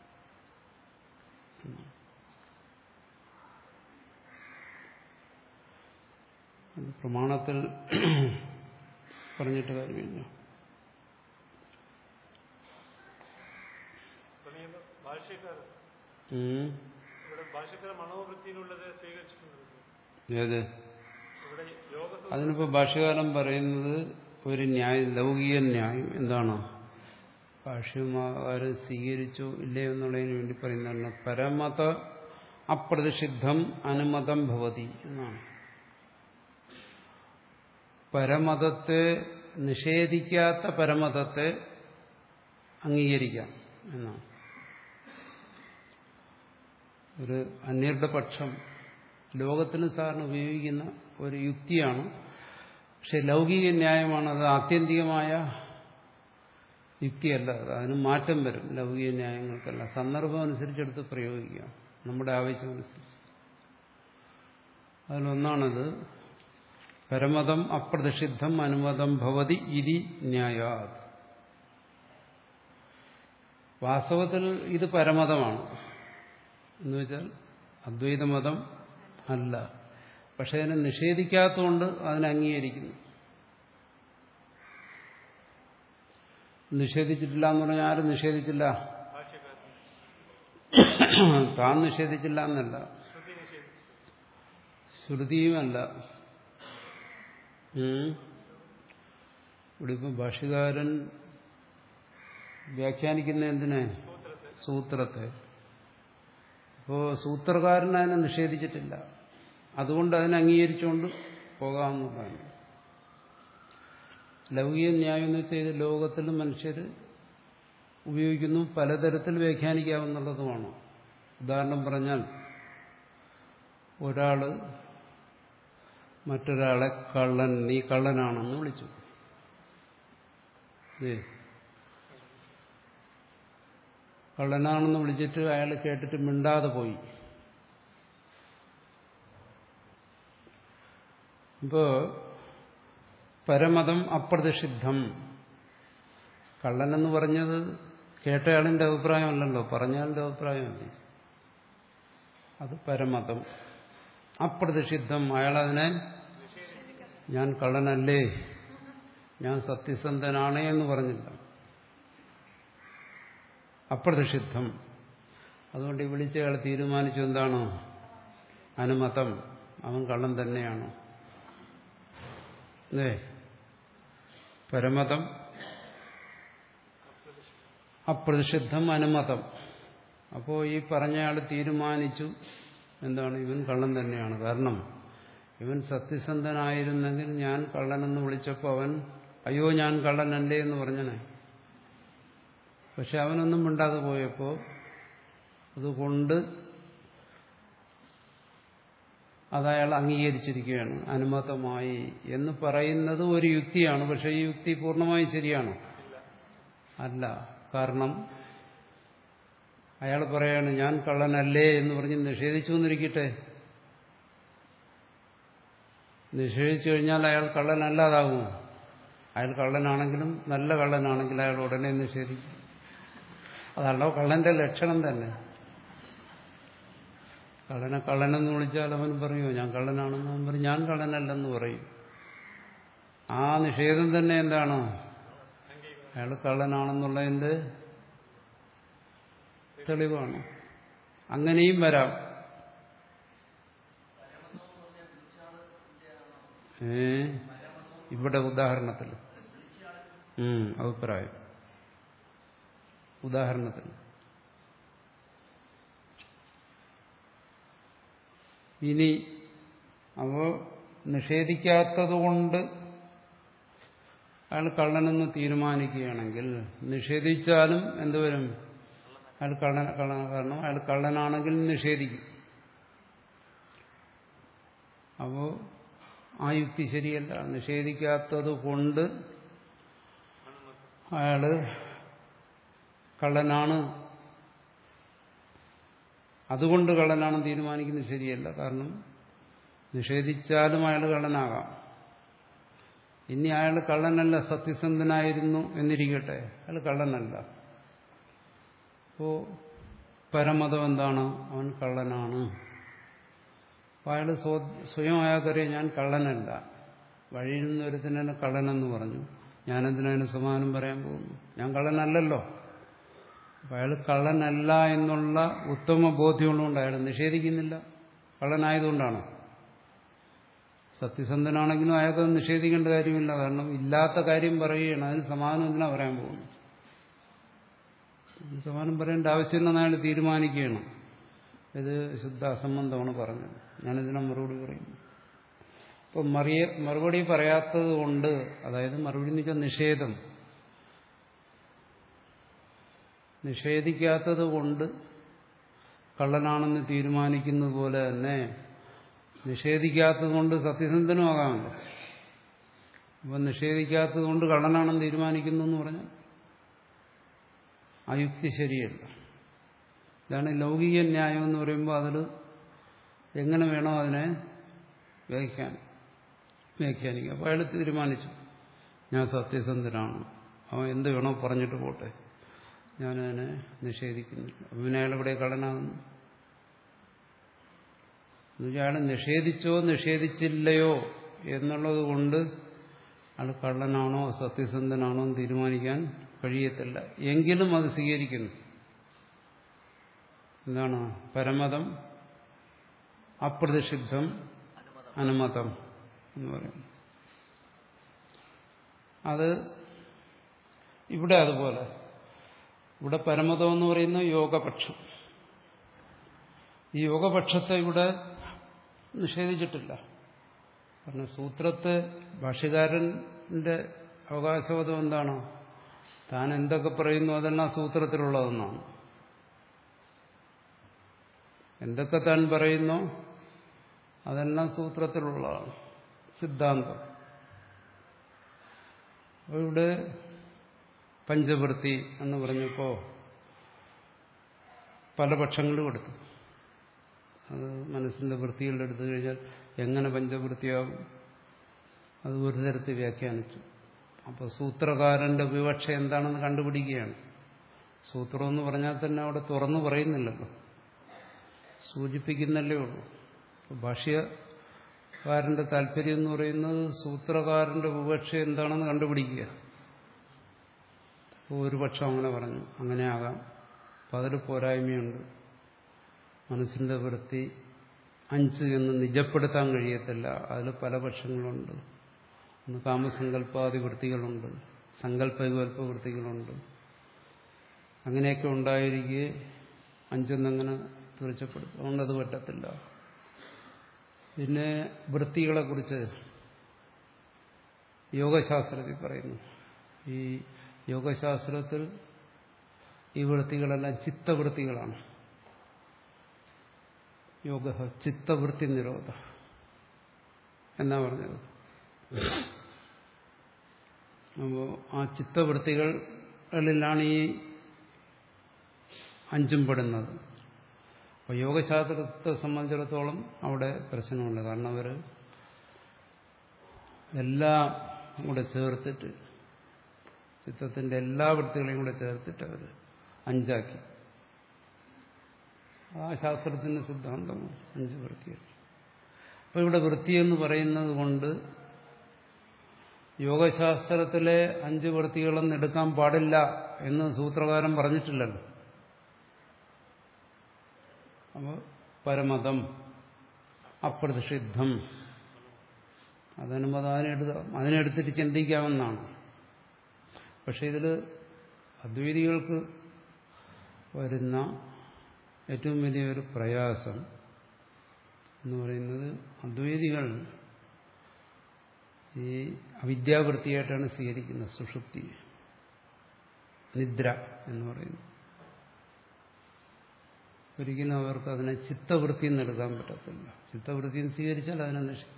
പ്രമാണത്തിൽ പറഞ്ഞിട്ട് കാര്യമില്ല. ഏത്? അതിനിപ്പോ ഭാഷ്യകാരൻ പറയുന്നത് ഒരു ന്യായം, ലൗകിക ന്യായം. എന്താണ്? ഭാഷ്യകാരൻ സ്വീകരിച്ചോ ഇല്ലേ എന്നുള്ളതിന് വേണ്ടി പറയുന്നതാണ് പരമത അപ്രതിഷിദ്ധം അനുമതം ഭവതി എന്നാണ്. പരമതത്തെ നിഷേധിക്കാത്ത പരമതത്തെ അംഗീകരിക്കാം എന്നാണ്. ഒരു അന്യരുടെ പക്ഷം ലോകത്തിന് സാറിന് ഉപയോഗിക്കുന്ന ഒരു യുക്തിയാണ്. പക്ഷെ ലൗകിക ന്യായമാണ്. അത് ആത്യന്തികമായ യുക്തിയല്ല. അതിന് മാറ്റം വരും. ലൗകിക ന്യായങ്ങൾക്കല്ല, സന്ദർഭം അനുസരിച്ചെടുത്ത് പ്രയോഗിക്കാം, നമ്മുടെ ആവശ്യമനുസരിച്ച്. അതിലൊന്നാണത് പരമതം അപ്രതിഷിദ്ധം അനുമതം ഭവതി ഇതി ന്യായാത്. വാസ്തവത്തിൽ ഇത് പരമതമാണ് എന്ന് വെച്ചാൽ അദ്വൈതമതം അല്ല. പക്ഷെ അതിനെ നിഷേധിക്കാത്തതുകൊണ്ട് അതിനെ അംഗീകരിക്കുന്നു. നിഷേധിച്ചിട്ടില്ല എന്ന് പറഞ്ഞാൽ ആരും നിഷേധിച്ചില്ല, താൻ നിഷേധിച്ചില്ല എന്നല്ല, ശ്രുതിയുമല്ല. ഇവിടെ ഇപ്പം ഭാഷ്യകാരൻ വ്യാഖ്യാനിക്കുന്ന എന്തിനെ? സൂത്രത്തെ. അപ്പോ സൂത്രകാരൻ അതിനെ നിഷേധിച്ചിട്ടില്ല. അതുകൊണ്ട് അതിനെ അംഗീകരിച്ചുകൊണ്ട് പോകാവുന്നതാണ്. ലൗകിക ന്യായം എന്ന് വെച്ചാൽ ഇത് ലോകത്തിൽ മനുഷ്യർ ഉപയോഗിക്കുന്നു, പലതരത്തിൽ വ്യാഖ്യാനിക്കാവുന്നതുമാണ്. ഉദാഹരണം പറഞ്ഞാൽ ഒരാള് മറ്റൊരാളെ കള്ളൻ, നീ കള്ളനാണെന്ന് വിളിച്ചു. കള്ളനാണെന്ന് വിളിച്ചിട്ട് അയാൾ കേട്ടിട്ട് മിണ്ടാതെ പോയി. ഇപ്പോ പരമതം അപ്രതിഷിദ്ധം. കള്ളനെന്ന് പറഞ്ഞത് കേട്ടയാളിന്റെ അഭിപ്രായമല്ലല്ലോ, പറഞ്ഞയാളിന്റെ അഭിപ്രായമല്ലേ. അത് പരമതം. അപ്രതിഷിദ്ധം, അയാളതിനെ ഞാൻ കള്ളനല്ലേ, ഞാൻ സത്യസന്ധനാണേ എന്ന് പറഞ്ഞില്ല. അപ്രതിഷിദ്ധം. അതുകൊണ്ട് ഈ വിളിച്ചയാൾ തീരുമാനിച്ചു എന്താണ്? അനുമതം, അവൻ കള്ളൻ തന്നെയാണോ? അല്ലേ? പരമതം അപ്രതിഷിദ്ധം അനുമതം. അപ്പോൾ ഈ പറഞ്ഞയാൾ തീരുമാനിച്ചു എന്താണ്? ഇവൻ കള്ളൻ തന്നെയാണ്. കാരണം ഇവൻ സത്യസന്ധനായിരുന്നെങ്കിൽ ഞാൻ കള്ളനെന്ന് വിളിച്ചപ്പോൾ അവൻ അയ്യോ ഞാൻ കള്ളനല്ലേ എന്ന് പറഞ്ഞനെ. പക്ഷെ അവനൊന്നും മിണ്ടാതെ പോയപ്പോൾ അതുകൊണ്ട് അതയാൾ അംഗീകരിച്ചിരിക്കുകയാണ്, അനുമതമായി എന്ന് പറയുന്നത് ഒരു യുക്തിയാണ്. പക്ഷെ ഈ യുക്തി പൂർണ്ണമായും ശരിയാണോ? അല്ല. കാരണം അയാൾ പറയാണ് ഞാൻ കള്ളനല്ലേ എന്ന് പറഞ്ഞ് നിഷേധിച്ചു എന്നിരിക്കട്ടെ. നിഷേധിച്ചു കഴിഞ്ഞാൽ അയാൾ കള്ളനല്ലാതാകുമോ? അയാൾ കള്ളനാണെങ്കിലും നല്ല കള്ളനാണെങ്കിൽ അയാൾ ഉടനെ നിഷേധിക്കും. അതാണോ കള്ളന്റെ ലക്ഷണം തന്നെ. കള്ളനെ കള്ളനെന്ന് വിളിച്ചാൽ അവൻ പറയുമോ ഞാൻ കള്ളനാണെന്ന്? അവൻ പറയും ഞാൻ കള്ളനല്ലെന്ന് പറയും. ആ നിഷേധം തന്നെ എന്താണോ? അയാൾ കള്ളനാണെന്നുള്ളതിന്റെ തെളിവാണ്. അങ്ങനെയും വരാം. ഏ ഇവിടെ ഉദാഹരണത്തിൽ അഭിപ്രായം ഉദാഹരണത്തിൽ ഇനി അവ നിഷേധിക്കാത്തതുകൊണ്ട് അയാൾ കള്ളനെന്ന് തീരുമാനിക്കുകയാണെങ്കിൽ നിഷേധിച്ചാലും എന്തുവരും? അയാൾ കള്ളൻ കള്ളൻ കാരണം അയാൾ കള്ളനാണെങ്കിൽ നിഷേധിക്കും. അപ്പോ ആ യുക്തി ശരിയല്ല. നിഷേധിക്കാത്തത് കൊണ്ട് അയാള് കള്ളനാണ്, അതുകൊണ്ട് കള്ളനാണെന്ന് തീരുമാനിക്കുന്നത് ശരിയല്ല. കാരണം നിഷേധിച്ചാലും അയാൾ കള്ളനാകാം. ഇനി അയാൾ കള്ളനല്ല, സത്യസന്ധനായിരുന്നു എന്നിരിക്കട്ടെ, അയാൾ കള്ളനല്ല. അപ്പോ പരമതം എന്താണ്? അവൻ കള്ളനാണ്. അപ്പോൾ അയാൾ സ്വയം അയാൾക്കറിയാം ഞാൻ കള്ളനല്ല. വഴിയിൽ നിന്ന് ഒരുത്തന്നെ കള്ളനെന്ന് പറഞ്ഞു, ഞാനെന്തിനതിന് സമാധാനം പറയാൻ പോകുന്നു? ഞാൻ കള്ളനല്ലല്ലോ. അപ്പം അയാൾ കള്ളനല്ല എന്നുള്ള ഉത്തമ ബോധ്യമുള്ളതുകൊണ്ട് അയാൾ നിഷേധിക്കുന്നില്ല. കള്ളനായതുകൊണ്ടാണ്. സത്യസന്ധനാണെങ്കിലും അയാൾക്ക് നിഷേധിക്കേണ്ട കാര്യമില്ല. കാരണം ഇല്ലാത്ത കാര്യം പറയുകയാണ്, അതിന് സമാധാനം എന്തിനാ പറയാൻ പോകുന്നു? സമാധാനം പറയേണ്ട ആവശ്യമില്ലെന്ന് അയാൾ തീരുമാനിക്കുകയാണ്. ഇത് ശുദ്ധ അസംബന്ധമാണ് പറഞ്ഞത്, ഞാനിതിനെ മറുപടി പറയും. ഇപ്പം മറിയ മറുപടി പറയാത്തത് കൊണ്ട്, അതായത് മറുപടി എന്ന് വെച്ചാൽ നിഷേധം, നിഷേധിക്കാത്തത് കൊണ്ട് കള്ളനാണെന്ന് തീരുമാനിക്കുന്നത് പോലെ തന്നെ നിഷേധിക്കാത്തത് കൊണ്ട് സത്യസന്ധനുമാകാമല്ലോ. അപ്പം നിഷേധിക്കാത്തത് കൊണ്ട് കള്ളനാണെന്ന് തീരുമാനിക്കുന്നു എന്ന് പറഞ്ഞാൽ ആ യുക്തി ശരിയല്ല. ഇതാണ് ലൗകിക ന്യായം എന്ന് പറയുമ്പോൾ അതിൽ എങ്ങനെ വേണോ അതിനെ വ്യാഖ്യാനം വ്യാഖ്യാനിക്കുക. അപ്പോൾ അയാൾ തീരുമാനിച്ചു ഞാൻ സത്യസന്ധനാണ്, അവൻ എന്ത് വേണോ പറഞ്ഞിട്ട് പോട്ടെ, ഞാനതിനെ നിഷേധിക്കുന്നില്ല. അപ്പം പിന്നെ അയാൾ ഇവിടെ കള്ളനാകുന്നു. എന്നുവെച്ചാൽ അയാൾ നിഷേധിച്ചോ നിഷേധിച്ചില്ലയോ എന്നുള്ളത് കൊണ്ട് അയാൾ കള്ളനാണോ സത്യസന്ധനാണോ എന്ന് തീരുമാനിക്കാൻ കഴിയത്തില്ല. എങ്കിലും അത് സ്വീകരിക്കുന്നു. എന്താണ്? പരമതം അപ്രതിഷിദ്ധം അനുമതം എന്ന് പറയുന്നു. അത് ഇവിടെ അതുപോലെ ഇവിടെ പരമതം എന്ന് പറയുന്ന യോഗപക്ഷം. ഈ യോഗപക്ഷത്തെ ഇവിടെ നിഷേധിച്ചിട്ടില്ല. കാരണം സൂത്രത്തെ ഭാഷ്യകാരന്റെ അവകാശവാദം എന്താണോ, താൻ എന്തൊക്കെ പറയുന്നു അതെല്ലാം സൂത്രത്തിലുള്ളതെന്നാണ്. എന്തൊക്കെ താൻ പറയുന്നോ അതെല്ലാം സൂത്രത്തിലുള്ളതാണ്, സിദ്ധാന്തം. ഇവിടെ പഞ്ചവൃത്തി എന്ന് പറഞ്ഞപ്പോ പല പക്ഷങ്ങളും എടുത്തു. അത് മനസ്സിന്റെ വൃത്തികളുടെ എടുത്തു കഴിഞ്ഞാൽ എങ്ങനെ പഞ്ചവൃത്തിയാകും, അത് ഒരു തരത്തിൽ വ്യാഖ്യാനിച്ചു. അപ്പോൾ സൂത്രകാരന്റെ വിവക്ഷ എന്താണെന്ന് കണ്ടുപിടിക്കുകയാണ്. സൂത്രം എന്ന് പറഞ്ഞാൽ തന്നെ അവിടെ തുറന്നു പറയുന്നില്ലല്ലോ, സൂചിപ്പിക്കുന്നല്ലേ ഉള്ളൂ. ഭാഷ്യകാരന്റെ താല്പര്യം എന്ന് പറയുന്നത് സൂത്രകാരന്റെ വിവക്ഷ എന്താണെന്ന് കണ്ടുപിടിക്കുക. ഒരു പക്ഷം അങ്ങനെ പറഞ്ഞു, അങ്ങനെ ആകാം. അപ്പം അതിൽ പോരായ്മയുണ്ട്. മനസ്സിന്റെ വൃത്തി അഞ്ച് എന്ന് നിജപ്പെടുത്താൻ കഴിയത്തില്ല. അതിൽ പല പക്ഷങ്ങളുണ്ട്. ഒന്ന് കാമസങ്കല്പാദി വൃത്തികളുണ്ട്, സങ്കല്പവികല്പ വൃത്തികളുണ്ട്. അങ്ങനെയൊക്കെ ഉണ്ടായിരിക്കെ അഞ്ചെന്നങ്ങനെ തീർച്ചപ്പെടുത്തും. അതുകൊണ്ടത് പറ്റത്തില്ല. പിന്നെ വൃത്തികളെ കുറിച്ച് യോഗശാസ്ത്രത്തിൽ പറയുന്നു. ഈ യോഗശാസ്ത്രത്തിൽ ഈ വൃത്തികളെല്ലാം ചിത്തവൃത്തികളാണ്. യോഗ ചിത്തവൃത്തി നിരോധ എന്നാ പറഞ്ഞത്. അപ്പോൾ ആ ചിത്തവൃത്തികളിലാണ് ഈ അഞ്ചും പെടുന്നത്. അപ്പോൾ യോഗശാസ്ത്രത്തെ സംബന്ധിച്ചിടത്തോളം അവിടെ പ്രശ്നമുണ്ട്. കാരണം അവർ എല്ലാം കൂടെ ചേർത്തിട്ട്, ചിത്തത്തിന്റെ എല്ലാ വൃത്തികളെയും കൂടെ ചേർത്തിട്ട് അവർ അഞ്ചാക്കി. ആ ശാസ്ത്രത്തിന്റെ സിദ്ധാന്തമാണ് അഞ്ച് വൃത്തികൾ. അപ്പോൾ ഇവിടെ വൃത്തി എന്ന് പറയുന്നത് കൊണ്ട് യോഗശാസ്ത്രത്തിലെ അഞ്ച് വൃത്തികളൊന്നും എടുക്കാൻ പാടില്ല എന്ന് സൂത്രകാരൻ പറഞ്ഞിട്ടില്ലല്ലോ. അപ്പോൾ പരമതം, അപ്രതിഷിദ്ധം, അതനുമത് അതിനെടുക്കാം, അതിനെടുത്തിട്ട് ചിന്തിക്കാമെന്നാണ്. പക്ഷെ ഇതിൽ അദ്വൈതികൾക്ക് വരുന്ന ഏറ്റവും വലിയൊരു പ്രയാസം എന്ന് പറയുന്നത്, അദ്വൈതികൾ ഈ അവിദ്യാവൃത്തിയായിട്ടാണ് സ്വീകരിക്കുന്നത് സുഷുപ്തി, നിദ്ര എന്ന് പറയുന്നത്. ഒരിക്കലും അവർക്ക് അതിനെ ചിത്തവൃത്തി എന്ന് എടുക്കാൻ പറ്റത്തില്ല. ചിത്തവൃത്തിയും സ്വീകരിച്ചാൽ അതിനെ നശിക്കും.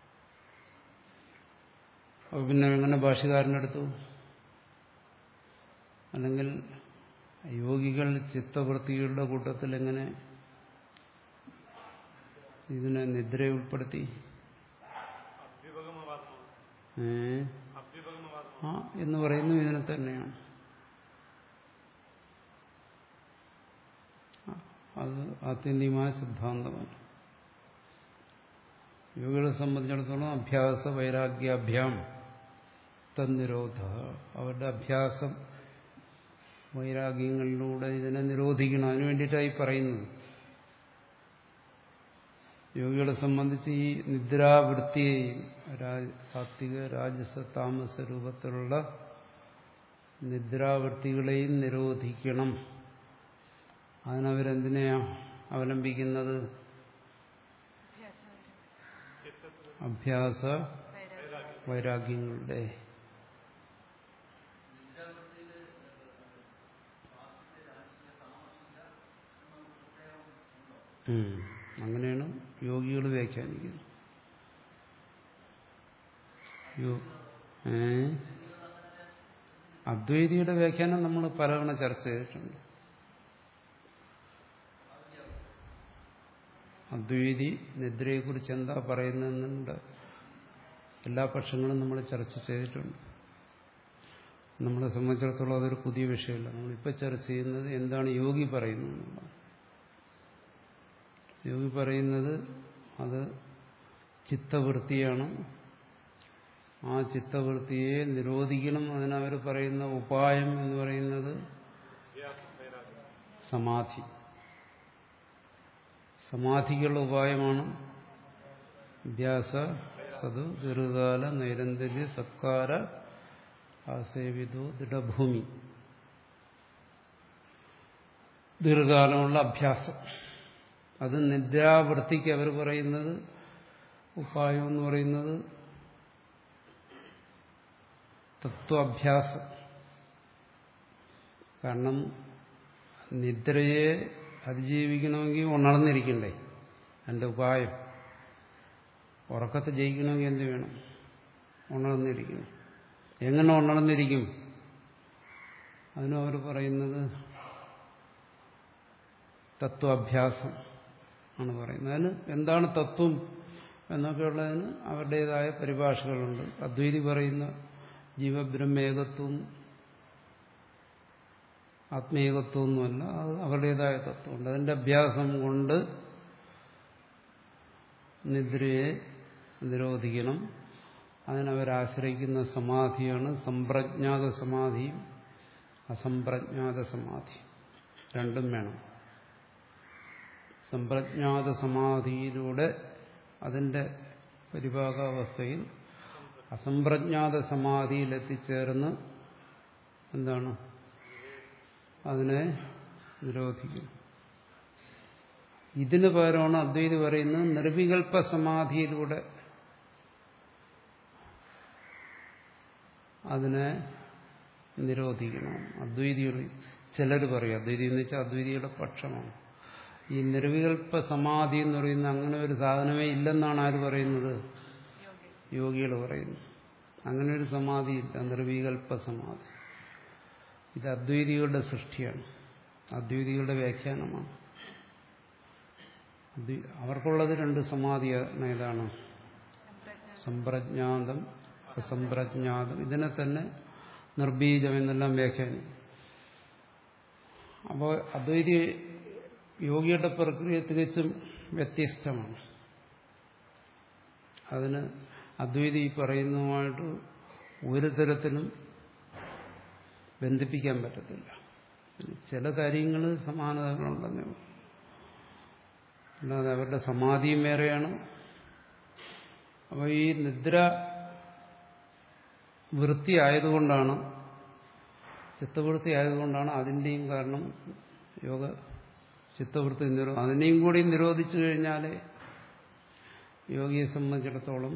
അപ്പോൾ പിന്നെ എങ്ങനെ ഭാഷ്യകാരനെടുത്തു? അല്ലെങ്കിൽ യോഗികൾ ചിത്തവൃത്തികളുടെ കൂട്ടത്തിൽ എങ്ങനെ ഇതിനെ നിദ്ര ഉൾപ്പെടുത്തി? ഏ ആ എന്ന് പറയുന്നു ഇതിനെ തന്നെയാണ്. അത് ആത്യന്തികമായ സിദ്ധാന്തമാണ്. യോഗികളെ സംബന്ധിച്ചിടത്തോളം അഭ്യാസ വൈരാഗ്യാഭ്യാം തന്നിരോധ, അവരുടെ അഭ്യാസം വൈരാഗ്യങ്ങളിലൂടെ ഇതിനെ നിരോധിക്കണം. അതിനു വേണ്ടിയിട്ടായി പറയുന്നത്. യോഗികളെ സംബന്ധിച്ച് ഈ നിദ്രാവൃത്തിയെയും സാത്വിക രാജസ താമസ രൂപത്തിലുള്ള നിദ്രാവൃത്തികളെയും നിരോധിക്കണം. അതിനവരെന്തിനെയാ അവലംബിക്കുന്നത്? അഭ്യാസ വൈരാഗ്യങ്ങളുടെ. അങ്ങനെയാണ് യോഗികൾ വ്യാഖ്യാനിക്കുന്നത്. ഏ അദ്വൈതിയുടെ വ്യാഖ്യാനം നമ്മൾ പലതവണ ചർച്ച ചെയ്തിട്ടുണ്ട്. അദ്വൈതി നിദ്രയെക്കുറിച്ച് എന്താ പറയുന്നതെന്നുണ്ട് എല്ലാ പക്ഷങ്ങളും നമ്മൾ ചർച്ച ചെയ്തിട്ടുണ്ട്. നമ്മളെ സംബന്ധിച്ചിടത്തോളം അതൊരു പുതിയ വിഷയമല്ല. നമ്മളിപ്പോൾ ചർച്ച ചെയ്യുന്നത് എന്താണ് യോഗി പറയുന്നത് എന്നുള്ളതാണ്. യോഗി പറയുന്നത് അത് ചിത്തവൃത്തിയാണ്. ആ ചിത്തവൃത്തിയെ നിരോധിക്കണം. അതിനവർ പറയുന്ന ഉപായം എന്ന് പറയുന്നത് സമാധി. സമാധിക്കുള്ള ഉപായമാണ് അഭ്യാസ സതു ദീർഘകാല നൈരന്തര്യ സത്കാര ആസേവിതോ ദൃഢഭൂമി. ദീർഘകാലമുള്ള അഭ്യാസം. അത് നിദ്രാവൃത്തിക്ക് അവർ പറയുന്നത് ഉപായം എന്ന് പറയുന്നത് തത്വാഭ്യാസം. കാരണം നിദ്രയെ അതിജീവിക്കണമെങ്കിൽ ഉണർന്നിരിക്കണ്ടേ, അതിൻ്റെ ഉപായം. ഉറക്കത്തെ ജയിക്കണമെങ്കിൽ എന്ത് വേണം? ഉണർന്നിരിക്കണം. എങ്ങനെ ഉണർന്നിരിക്കും? അതിനും അവർ പറയുന്നത് തത്വാഭ്യാസം ആണ് പറയുന്നത്. അതിന് എന്താണ് തത്വം എന്നൊക്കെയുള്ളതിന് അവരുടേതായ പരിഭാഷകളുണ്ട്. അദ്വൈതി പറയുന്ന ജീവബ്രഹ്മേകത്വം ആത്മേകത്വം ഒന്നുമല്ല, അത് അവരുടേതായ തത്വമുണ്ട്. അതിൻ്റെ അഭ്യാസം കൊണ്ട് നിദ്രയെ നിരോധിക്കണം. അതിനവരാശ്രയിക്കുന്ന സമാധിയാണ് സമ്പ്രജ്ഞാത സമാധിയും അസംപ്രജ്ഞാത സമാധി. രണ്ടും വേണം. സമ്പ്രജ്ഞാത സമാധിയിലൂടെ അതിൻ്റെ പരിഭാഗാവസ്ഥയിൽ അസംപ്രജ്ഞാത സമാധിയിൽ എത്തിച്ചേർന്ന് എന്താണ് അതിനെ നിരോധിക്കും. ഇതിന് പകരമാണ് അദ്വൈതി പറയുന്നത് നിർവികൽപ്പ സമാധിയിലൂടെ അതിനെ നിരോധിക്കണം. അദ്വൈതികൾ ചിലർ പറയും, അദ്വൈതി എന്ന് വെച്ചാൽ അദ്വൈതിയുടെ പക്ഷമാണ്. ഈ നിർവികൽപ്പ സമാധി എന്ന് പറയുന്ന അങ്ങനെ ഒരു സാധനമേ ഇല്ലെന്നാണ് ആര് പറയുന്നത്? യോഗികൾ പറയുന്നു. അങ്ങനെ ഒരു സമാധി ഇല്ല, നിർവികൽപ്പ സമാധി. ഇത് അദ്വൈതികളുടെ സൃഷ്ടിയാണ്, അദ്വൈതികളുടെ വ്യാഖ്യാനമാണ്. അവർക്കുള്ളത് രണ്ട് സമാധിയാണ്. ഏതാണ്? സമ്പ്രജ്ഞാതം അസംപ്രജ്ഞാതം. ഇതിനെ തന്നെ നിർബീജം എന്നെല്ലാം വ്യാഖ്യാനിക്കും. അപ്പോൾ അദ്വൈതി യോഗിയുടെ പ്രക്രിയ തികച്ചും വ്യത്യസ്തമാണ്. അതിന് അദ്വൈതി പറയുന്നതുമായിട്ട് ഒരു തരത്തിലും ബന്ധിപ്പിക്കാൻ പറ്റത്തില്ല. ചില കാര്യങ്ങൾ സമാനതകളുണ്ടെന്നേ ഉള്ളൂ. അല്ലാതെ അവരുടെ സമാധിയും വേറെയാണ്. അപ്പോൾ ഈ നിദ്ര വൃത്തി ആയതുകൊണ്ടാണ്, ചിത്തവൃത്തി ആയതുകൊണ്ടാണ് അതിൻ്റെയും കാരണം യോഗ ചിത്തവൃത്തി നിരോ അതിനെയും കൂടി നിരോധിച്ചു കഴിഞ്ഞാൽ യോഗിയെ സംബന്ധിച്ചിടത്തോളം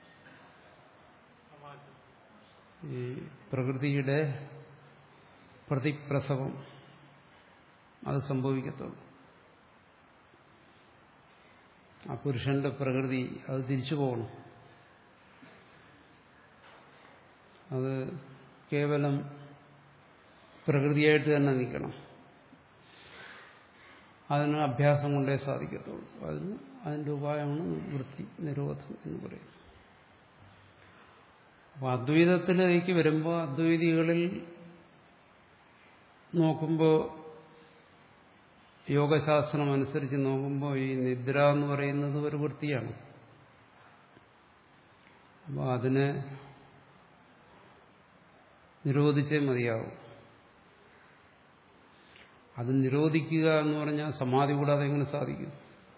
ഈ പ്രകൃതിയുടെ പ്രതിപ്രസവം അത് സംഭവിക്കത്തുള്ളൂ. ആ പുരുഷന്റെ പ്രകൃതി അത് തിരിച്ചു പോകണം. അത് കേവലം പ്രകൃതിയായിട്ട് തന്നെ നിൽക്കണം. അതിന് അഭ്യാസം കൊണ്ടേ സാധിക്കത്തുള്ളൂ. അതിന് അതിൻ്റെ ഉപായമാണ് വൃത്തി നിരോധം എന്ന് പറയുന്നത്. അപ്പോൾ അദ്വൈതത്തിലേക്ക് വരുമ്പോൾ അദ്വൈതികളിൽ നോക്കുമ്പോൾ, യോഗശാസ്ത്രം അനുസരിച്ച് നോക്കുമ്പോൾ ഈ നിദ്ര എന്ന് പറയുന്നത് ഒരു വൃത്തിയാണ്. അപ്പോൾ അതിനെ നിരോധിച്ചേ മതിയാവും. അത് നിരോധിക്കുക എന്ന് പറഞ്ഞാൽ സമാധി കൂടാതെ എങ്ങനെ സാധിക്കും?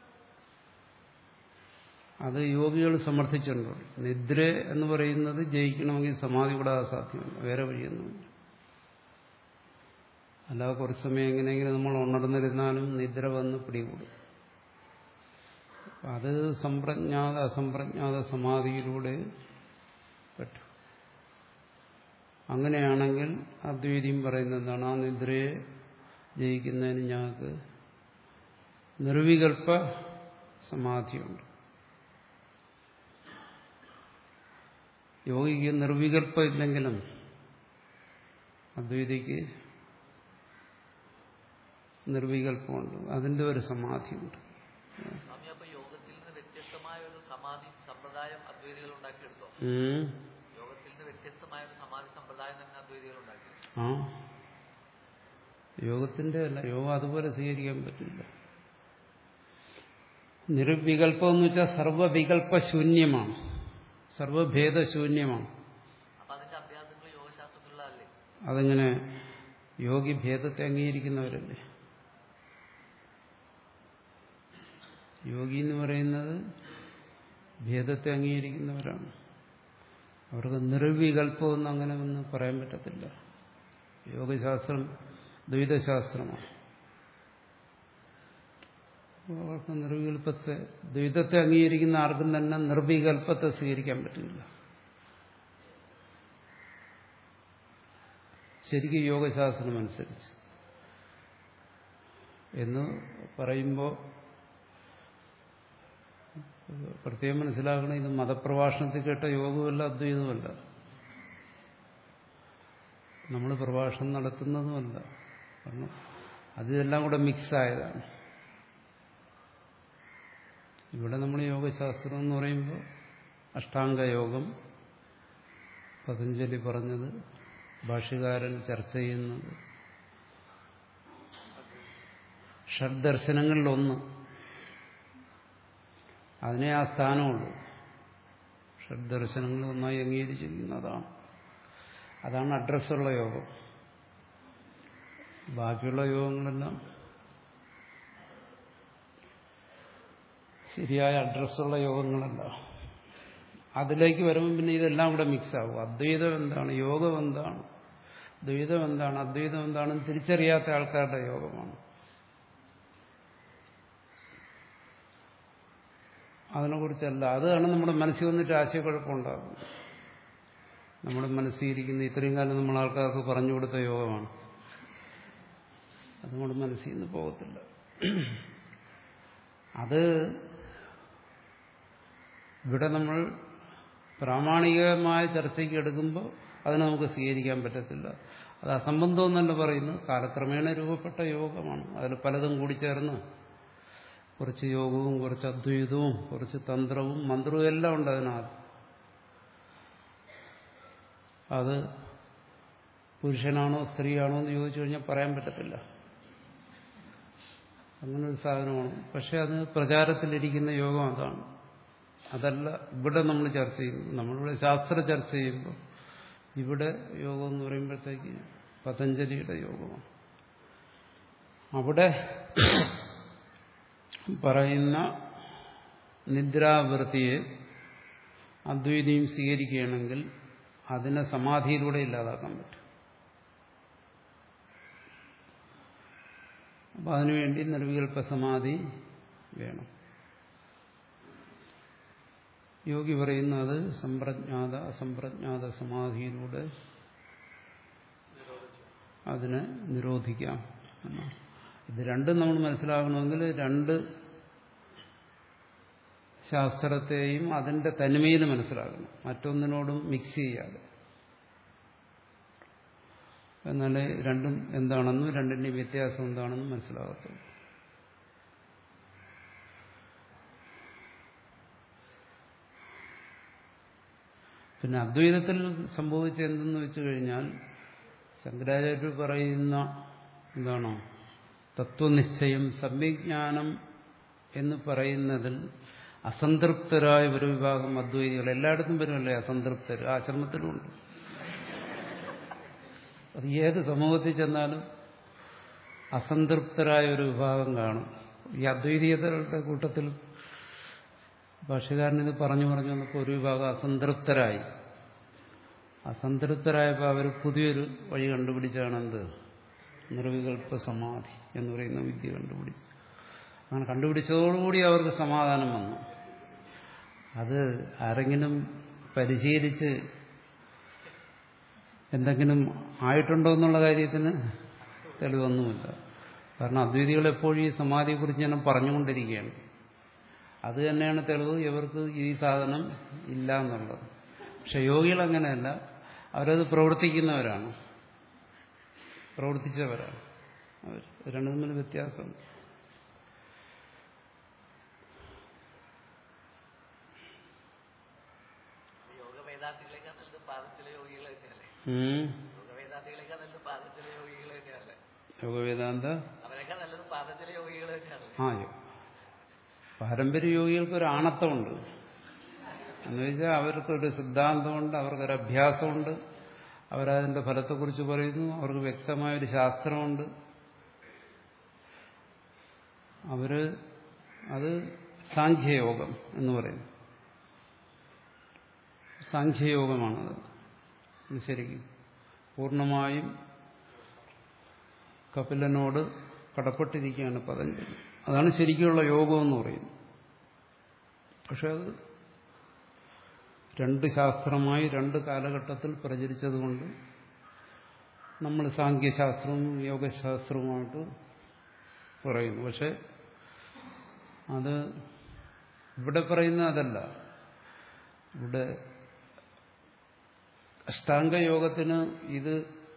അത് യോഗികൾ സമർത്ഥിച്ചിട്ടുണ്ട്. നിദ്ര എന്ന് പറയുന്നത് ജയിക്കണമെങ്കിൽ സമാധി കൂടാതെ സാധ്യമല്ല, വേറെ വഴിയൊന്നുമില്ല. അല്ലാതെ കുറച്ച് സമയം എങ്ങനെയെങ്കിലും നമ്മൾ ഉണർന്നിരുന്നാലും നിദ്ര വന്ന് പിടികൂടും. അത് സമ്പ്രജ്ഞാത അസംപ്രജ്ഞാത സമാധിയിലൂടെ പറ്റും. അങ്ങനെയാണെങ്കിൽ അദ്വൈതിയും പറയുന്നത് എന്താണ്? ആ നിദ്രയെ ജയിക്കുന്നതിന് ഞങ്ങൾക്ക് നിർവികൽപ്പ സമാധിയുണ്ട്. യോഗിക്ക് നിർവികൽപ്പം ഇല്ലെങ്കിലും അദ്വൈതിക്ക് നിർവികൽപ്പമുണ്ട്. അതിന്റെ ഒരു സമാധിയുണ്ട്. യോഗത്തിൽ നിന്ന് വ്യത്യസ്തമായ ഒരു സമാധി സമ്പ്രദായം അദ്വൈതികൾ ഉണ്ടാക്കിയെടുത്തോ? യോഗത്തിൽ നിന്ന് വ്യത്യസ്തമായ ഒരു സമാധി സമ്പ്രദായം തന്നെ അദ്വൈതികൾ ഉണ്ടാക്കിയെടുത്തു. ആ യോഗത്തിന്റെ അല്ല, യോഗം അതുപോലെ സ്വീകരിക്കാൻ പറ്റില്ല. നിർവികൽപ്പം എന്ന് വെച്ചാൽ സർവവികൽപ്പശൂന്യമാണ്, സർവഭേദശൂന്യമാണ്. അപ്പൊ അതിന്റെ അഭ്യാസങ്ങൾ യോഗശാസ്ത്രത്തിലുള്ളതല്ലേ? അതെങ്ങനെ? യോഗി ഭേദത്തെ അംഗീകരിക്കുന്നവരല്ലേ? യോഗി എന്ന് പറയുന്നത് ഭേദത്തെ അംഗീകരിക്കുന്നവരാണ്. അവർക്ക് നിർവികൽപ്പമൊന്നും അങ്ങനെ ഒന്നും പറയാൻ പറ്റത്തില്ല. യോഗശാസ്ത്രം ദ്വൈതശാസ്ത്രമാണ്. അവർക്ക് നിർവികൽപ്പത്തെ ദ്വൈതത്തെ അംഗീകരിക്കുന്ന ആർക്കും തന്നെ നിർവികൽപ്പത്തെ സ്വീകരിക്കാൻ പറ്റില്ല. ശരിക്കും യോഗശാസ്ത്രം അനുസരിച്ച് എന്ന് പറയുമ്പോൾ പ്രത്യേകം മനസ്സിലാക്കണം, ഇത് മതപ്രഭാഷണത്തിൽ കേട്ട യോഗവുമല്ല അദ്വൈതവുമല്ല, നമ്മൾ പ്രഭാഷണം നടത്തുന്നതുമല്ല. കാരണം അതെല്ലാം കൂടെ മിക്സായതാണ്. ഇവിടെ നമ്മൾ യോഗശാസ്ത്രം എന്ന് പറയുമ്പോൾ അഷ്ടാംഗയോഗം പതഞ്ജലി പറഞ്ഞത്, ഭാഷ്യകാരൻ ചർച്ച ചെയ്യുന്നത് ഷഡ്ദർശനങ്ങളിലൊന്ന്, അതിനെ ആ സ്ഥാനമുള്ളൂ. ഷഡ്ദർശനങ്ങൾ ഒന്നായി അംഗീകരിച്ചിരിക്കുന്നതാണ്. അതാണ് അഡ്രസ്സുള്ള യോഗം. ബാക്കിയുള്ള യോഗങ്ങളെല്ലാം ശരിയായ അഡ്രസ്സുള്ള യോഗങ്ങളല്ല. അതിലേക്ക് വരുമ്പോൾ പിന്നെ ഇതെല്ലാം കൂടെ മിക്സ് ആകും. അദ്വൈതം എന്താണ്, യോഗം എന്താണ്, ദ്വൈതം എന്താണ്, അദ്വൈതം എന്താണെന്ന് തിരിച്ചറിയാത്ത ആൾക്കാരുടെ യോഗമാണ്. അതിനെക്കുറിച്ചല്ല. അതാണ് നമ്മുടെ മനസ്സിൽ വന്നിട്ട് ആശയക്കുഴപ്പമുണ്ടാകും. നമ്മുടെ മനസ്സിലിരിക്കുന്ന ഇത്രയും കാലം നമ്മൾ ആൾക്കാർക്ക് പറഞ്ഞു കൊടുത്ത യോഗമാണ്. അത് നമ്മുടെ മനസ്സിൽ നിന്ന് പോകത്തില്ല. അത് ഇവിടെ നമ്മൾ പ്രാമാണികമായ ചർച്ചയ്ക്ക് എടുക്കുമ്പോൾ അതിനെ നമുക്ക് സ്വീകരിക്കാൻ പറ്റത്തില്ല. അത് അസംബന്ധം എന്നല്ല പറയുന്നത്, കാലക്രമേണ രൂപപ്പെട്ട യോഗമാണ്. അതിൽ പലതും കൂടിച്ചേർന്ന് കുറച്ച് യോഗവും കുറച്ച് അദ്വൈതവും കുറച്ച് തന്ത്രവും മന്ത്രവും എല്ലാം ഉണ്ട് അതിനകത്ത്. അത് പുരുഷനാണോ സ്ത്രീയാണോ എന്ന് ചോദിച്ചു കഴിഞ്ഞാൽ പറയാൻ പറ്റത്തില്ല. അങ്ങനൊരു സാധനമാണ്. പക്ഷെ അത് പ്രചാരത്തിലിരിക്കുന്ന യോഗം അതാണ്. അതല്ല ഇവിടെ നമ്മൾ ചർച്ച ചെയ്യുന്നത്. നമ്മളിവിടെ ശാസ്ത്ര ചർച്ച ചെയ്യുമ്പോൾ ഇവിടെ യോഗം എന്ന് പറയുമ്പോഴത്തേക്ക് പതഞ്ജലിയുടെ യോഗമാണ്. അവിടെ പറയുന്ന നിദ്രാവൃത്തിയെ അദ്വൈതിയും സ്വീകരിക്കുകയാണെങ്കിൽ അതിനെ സമാധിയിലൂടെ ഇല്ലാതാക്കാൻ പറ്റും. അപ്പം അതിനുവേണ്ടി നിർവികൽപ്പ സമാധി വേണം. യോഗി പറയുന്നത് സമ്പ്രജ്ഞാത അസംപ്രജ്ഞാത സമാധിയിലൂടെ അതിനെ നിരോധിക്കാം എന്നാണ്. ഇത് രണ്ടും നമ്മൾ മനസ്സിലാക്കണമെങ്കിൽ രണ്ട് ശാസ്ത്രത്തെയും അതിന്റെ തനിമയിൽ മനസ്സിലാക്കണം, മറ്റൊന്നിനോടും മിക്സ് ചെയ്യാതെ. എന്നാലേ രണ്ടും എന്താണെന്നും രണ്ടിന്റെയും വ്യത്യാസം എന്താണെന്നും മനസ്സിലാകത്തുള്ളൂ. പിന്നെ അദ്വൈതത്തിൽ സംഭവിച്ച എന്തെന്ന് വെച്ചു കഴിഞ്ഞാൽ ശങ്കരാചാര്യർ പറയുന്ന എന്താണോ തത്വനിശ്ചയം സമ്യജ്ഞാനം എന്ന് പറയുന്നതിൽ അസംതൃപ്തരായ ഒരു വിഭാഗം അദ്വൈതികൾ എല്ലായിടത്തും വരുമല്ലേ അസംതൃപ്തർ, ആശ്രമത്തിലുണ്ട്. അത് ഏത് സമൂഹത്തിൽ ചെന്നാലും അസംതൃപ്തരായ ഒരു വിഭാഗം കാണും. ഈ അദ്വൈതീയതകളുടെ കൂട്ടത്തിൽ ഭാഷ്യകാരൻ ഇത് പറഞ്ഞു പറഞ്ഞു വന്നപ്പോൾ ഒരു വിഭാഗം അസംതൃപ്തരായി. അസംതൃപ്തരായപ്പോൾ അവർ പുതിയൊരു വഴി കണ്ടുപിടിച്ചാണ് എന്ത്, നിർവികൽപ്പ സമാധി എന്ന് പറയുന്ന വിദ്യ കണ്ടുപിടിച്ചു. അങ്ങനെ കണ്ടുപിടിച്ചതോടുകൂടി അവർക്ക് സമാധാനം വന്നു. അത് ആരെങ്കിലും പരിശീലിച്ച് എന്തെങ്കിലും ആയിട്ടുണ്ടോ എന്നുള്ള കാര്യത്തിന് തെളിവൊന്നുമില്ല. കാരണം അദ്വൈതികൾ എപ്പോഴും ഈ സമാധിയെക്കുറിച്ച് ഞാൻ പറഞ്ഞുകൊണ്ടിരിക്കുകയാണ്. അത് തന്നെയാണ് തെളിവ് ഇവർക്ക് ഈ സാധനം ഇല്ല എന്നുള്ളത്. പക്ഷെ യോഗികൾ അങ്ങനെയല്ല, അവരത് പ്രവർത്തിക്കുന്നവരാണ്, പ്രവർത്തിച്ചവരാണ് അവർ. രണ്ടു തമ്മിൽ വ്യത്യാസം. യോഗവേദാന്ത ആ പാരമ്പര്യ യോഗികൾക്ക് ഒരു ആണത്തമുണ്ട്. എന്ന് വെച്ചാൽ അവർക്കൊരു സിദ്ധാന്തമുണ്ട്, അവർക്കൊരു അഭ്യാസമുണ്ട്, അവരതിന്റെ ഫലത്തെക്കുറിച്ച് പറയുന്നു, അവർക്ക് വ്യക്തമായൊരു ശാസ്ത്രമുണ്ട്. അവര് അത് സാഖ്യയോഗം എന്ന് പറയുന്നു. സാഖ്യയോഗമാണത്. ശരിക്കും പൂർണ്ണമായും കപിലനോട് കടപ്പെട്ടിരിക്കുകയാണ് പതഞ്ജലി. അതാണ് ശരിക്കുള്ള യോഗം എന്ന് പറയുന്നത്. പക്ഷെ അത് രണ്ട് ശാസ്ത്രമായി രണ്ട് കാലഘട്ടത്തിൽ പ്രചരിച്ചതുകൊണ്ട് നമ്മൾ സാഖ്യശാസ്ത്രവും യോഗശാസ്ത്രവുമായിട്ട് പറയുന്നു. പക്ഷെ അത് ഇവിടെ പറയുന്ന അതല്ല. ഇവിടെ അഷ്ടാംഗയോഗത്തിന് ഇത്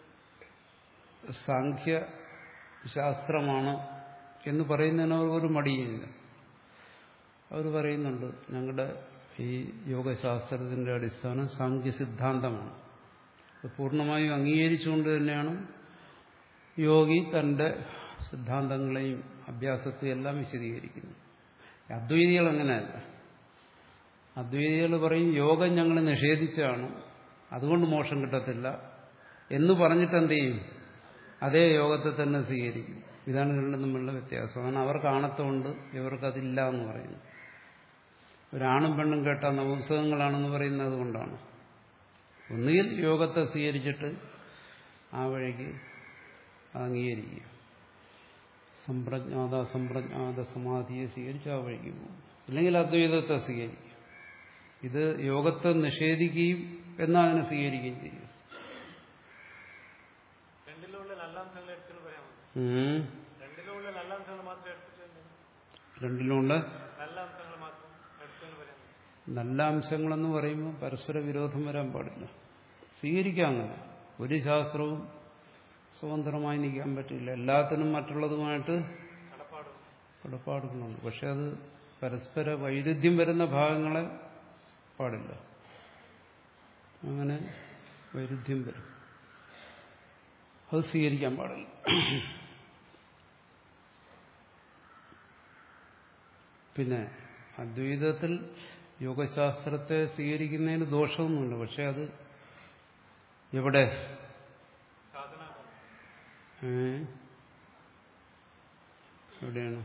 സാഖ്യശാസ്ത്രമാണ് എന്ന് പറയുന്നതിന് ഒരു മടിയില്ല. അവർ പറയുന്നുണ്ട് ഞങ്ങളുടെ ഈ യോഗശാസ്ത്രത്തിന്റെ അടിസ്ഥാനം സാഖ്യ സിദ്ധാന്തമാണ്. അത് പൂർണ്ണമായും അംഗീകരിച്ചുകൊണ്ട് തന്നെയാണ് യോഗി തന്റെ സിദ്ധാന്തങ്ങളെയും അഭ്യാസത്തെയും എല്ലാം വിശദീകരിക്കുന്നത്. അദ്വൈതികൾ അങ്ങനെയല്ല. അദ്വൈതികൾ പറയും യോഗം ഞങ്ങൾ നിഷേധിച്ചാണ്, അതുകൊണ്ട് മോക്ഷം കിട്ടത്തില്ല എന്ന് പറഞ്ഞിട്ട് എന്ത് ചെയ്യും? അതേ യോഗത്തെ തന്നെ സ്വീകരിക്കും. ഇതാണ് രണ്ടും തമ്മിലുള്ള വ്യത്യാസം. അതാണ് അവർക്ക് ആണത്തമുണ്ട്, ഇവർക്കതില്ല എന്ന് പറയുന്നു. ഒരാണും പെണ്ണും കേട്ട നപുംസകങ്ങളാണെന്ന് പറയുന്നത് കൊണ്ടാണ്. ഒന്നുകിൽ യോഗത്തെ സ്വീകരിച്ചിട്ട് ആ വഴിക്ക് അംഗീകരിക്കുക, സമ്പ്രജ്ഞാത സമ്പ്രജ്ഞാത സമാധിയെ സ്വീകരിച്ച് ആ വഴിക്ക് പോകും. അല്ലെങ്കിൽ അദ്വൈതത്തെ സ്വീകരിക്കും. ഇത് യോഗത്തെ നിഷേധിക്കുകയും എന്നാൽ അതിനെ സ്വീകരിക്കുകയും ചെയ്യും. രണ്ടിലുമുള്ള നല്ല അംശങ്ങളെന്ന് പറയുമ്പോൾ പരസ്പര വിരോധം വരാൻ പാടില്ല. സ്വീകരിക്കാം. അങ്ങനെ ഒരു ശാസ്ത്രവും സ്വതന്ത്രമായി നിൽക്കാൻ പറ്റില്ല. എല്ലാത്തിനും മറ്റുള്ളതുമായിട്ട് കടപ്പാടുകളുണ്ട്. പക്ഷെ അത് പരസ്പര വൈരുദ്ധ്യം വരുന്ന ഭാഗങ്ങളെ പാടില്ല. അങ്ങനെ വൈരുദ്ധ്യം വരും, അത് സ്വീകരിക്കാൻ പാടില്ല. പിന്നെ അദ്വൈതത്തിൽ യോഗശാസ്ത്രത്തെ സ്വീകരിക്കുന്നതിന് ദോഷമൊന്നുമില്ല. പക്ഷെ അത് എവിടെ എവിടെയാണ്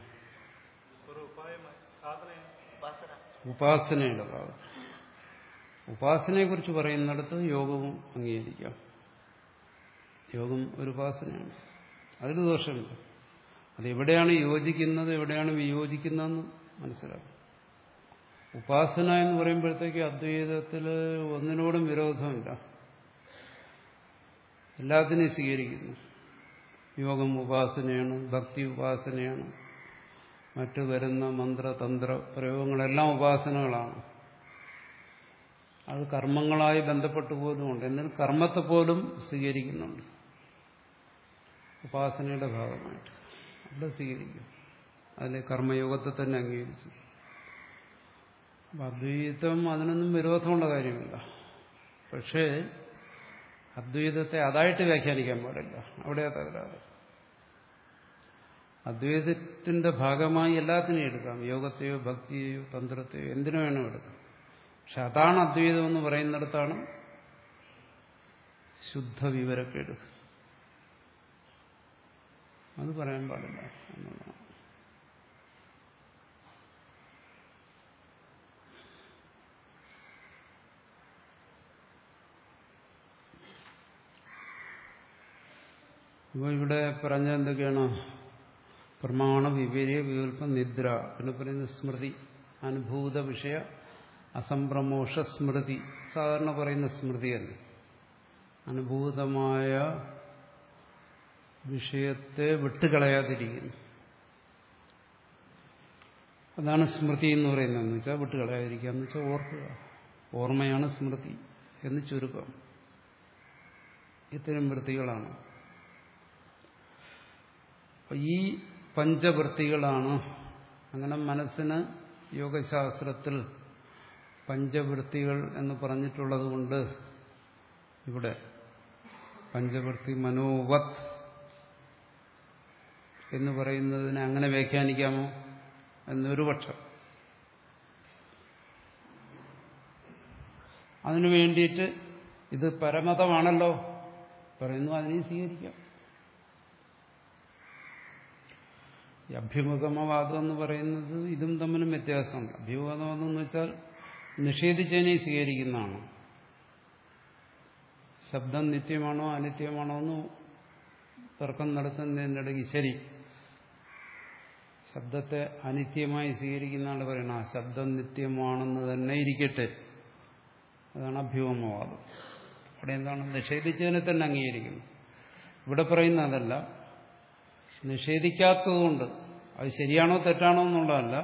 ഉപാസനയുടെ ഭാഗം. ഉപാസനയെക്കുറിച്ച് പറയുന്നിടത്ത് യോഗവും അംഗീകരിക്കാം. യോഗം ഒരു ഉപാസനയാണ്, അതിന് ദോഷമില്ല. അതെവിടെയാണ് യോജിക്കുന്നത് എവിടെയാണ് വിയോജിക്കുന്നതെന്ന് മനസ്സിലാക്കും. ഉപാസന എന്ന് പറയുമ്പോഴത്തേക്ക് അദ്വൈതത്തിൽ ഒന്നിനോടും വിരോധമില്ല, എല്ലാത്തിനെയും സ്വീകരിക്കുന്നു. യോഗം ഉപാസനയാണ്, ഭക്തി ഉപാസനയാണ്, മറ്റു വരുന്ന മന്ത്രതന്ത്ര പ്രയോഗങ്ങളെല്ലാം ഉപാസനകളാണ്. അത് കർമ്മങ്ങളായി ബന്ധപ്പെട്ടു പോലുമുണ്ട്. എന്നാൽ കർമ്മത്തെ പോലും സ്വീകരിക്കുന്നുണ്ട് ഉപാസനയുടെ ഭാഗമായിട്ട്. അവിടെ സ്വീകരിക്കും. അതിലെ കർമ്മയോഗത്തെ തന്നെ അംഗീകരിച്ചു. അപ്പം അദ്വൈതം അതിനൊന്നും വിരോധമുള്ള കാര്യമില്ല. പക്ഷേ അദ്വൈതത്തെ അതായിട്ട് വ്യാഖ്യാനിക്കാൻ പാടില്ല. അവിടെയാ തകരാറ്. അദ്വൈതത്തിന്റെ ഭാഗമായി എല്ലാത്തിനെയും എടുക്കാം. യോഗത്തെയോ ഭക്തിയെയോ തന്ത്രത്തെയോ എന്തിനു വേണോ എടുക്കാം. പക്ഷെ അതാണ് അദ്വൈതം എന്ന് പറയുന്നിടത്താണ് ശുദ്ധ വിവരക്കേട്. അത് പറയാൻ പാടില്ല എന്നുള്ളതാണ്. അപ്പോൾ ഇവിടെ പറഞ്ഞ എന്തൊക്കെയാണ്? പ്രമാണ വിപര്യ വികല്പ നിദ്ര, പിന്നെ പറയുന്ന സ്മൃതി, അനുഭൂത വിഷയ അസംപ്രമോഷ സ്മൃതി. സാധാരണ പറയുന്ന സ്മൃതിയല്ല, അനുഭൂതമായ വിഷയത്തെ വിട്ടുകളയാതിരിക്കുന്നു. അതാണ് സ്മൃതി എന്ന് പറയുന്നതെന്ന് വെച്ചാൽ വിട്ടുകളയാതിരിക്കുക എന്ന് വെച്ചാൽ ഓർക്കുക. ഓർമ്മയാണ് സ്മൃതി എന്ന് ചുരുക്കം. ഇത്തരം വൃത്തികളാണ്. ഈ പഞ്ചവൃത്തികളാണ്. അങ്ങനെ മനസ്സിന് യോഗശാസ്ത്രത്തിൽ പഞ്ചവൃത്തികൾ എന്ന് പറഞ്ഞിട്ടുള്ളത് കൊണ്ട് ഇവിടെ പഞ്ചവൃത്തി മനോവത് എന്ന് പറയുന്നതിനെ അങ്ങനെ വ്യാഖ്യാനിക്കാമോ എന്നൊരു പക്ഷം. അതിനു വേണ്ടിയിട്ട് ഇത് പരമതമാണല്ലോ പറയുന്നു, അതിനെ സ്വീകരിക്കാം. ഈ അഭ്യുമുഖമവാദം എന്ന് പറയുന്നത് ഇതും തമ്മിലും വ്യത്യാസമുണ്ട്. അഭ്യുമുഖമവാദം എന്ന് വെച്ചാൽ നിഷേധിച്ചതിനെ സ്വീകരിക്കുന്നതാണ്. ശബ്ദം നിത്യമാണോ അനിത്യമാണോ എന്ന് തർക്കം നടത്തുന്നതിനിടയ്ക്ക് ശരി ശബ്ദത്തെ അനിത്യമായി സ്വീകരിക്കുന്ന ആൾ പറയണം ആ ശബ്ദം നിത്യമാണെന്ന് തന്നെ ഇരിക്കട്ടെ. അതാണ് അഭ്യൂഹമവാദം. അവിടെ എന്താണ് നിഷേധിച്ചതിനെ തന്നെ അംഗീകരിക്കുന്നു. ഇവിടെ പറയുന്ന അതല്ല, നിഷേധിക്കാത്തതുകൊണ്ട് അത് ശരിയാണോ തെറ്റാണോ എന്നുള്ളതല്ല.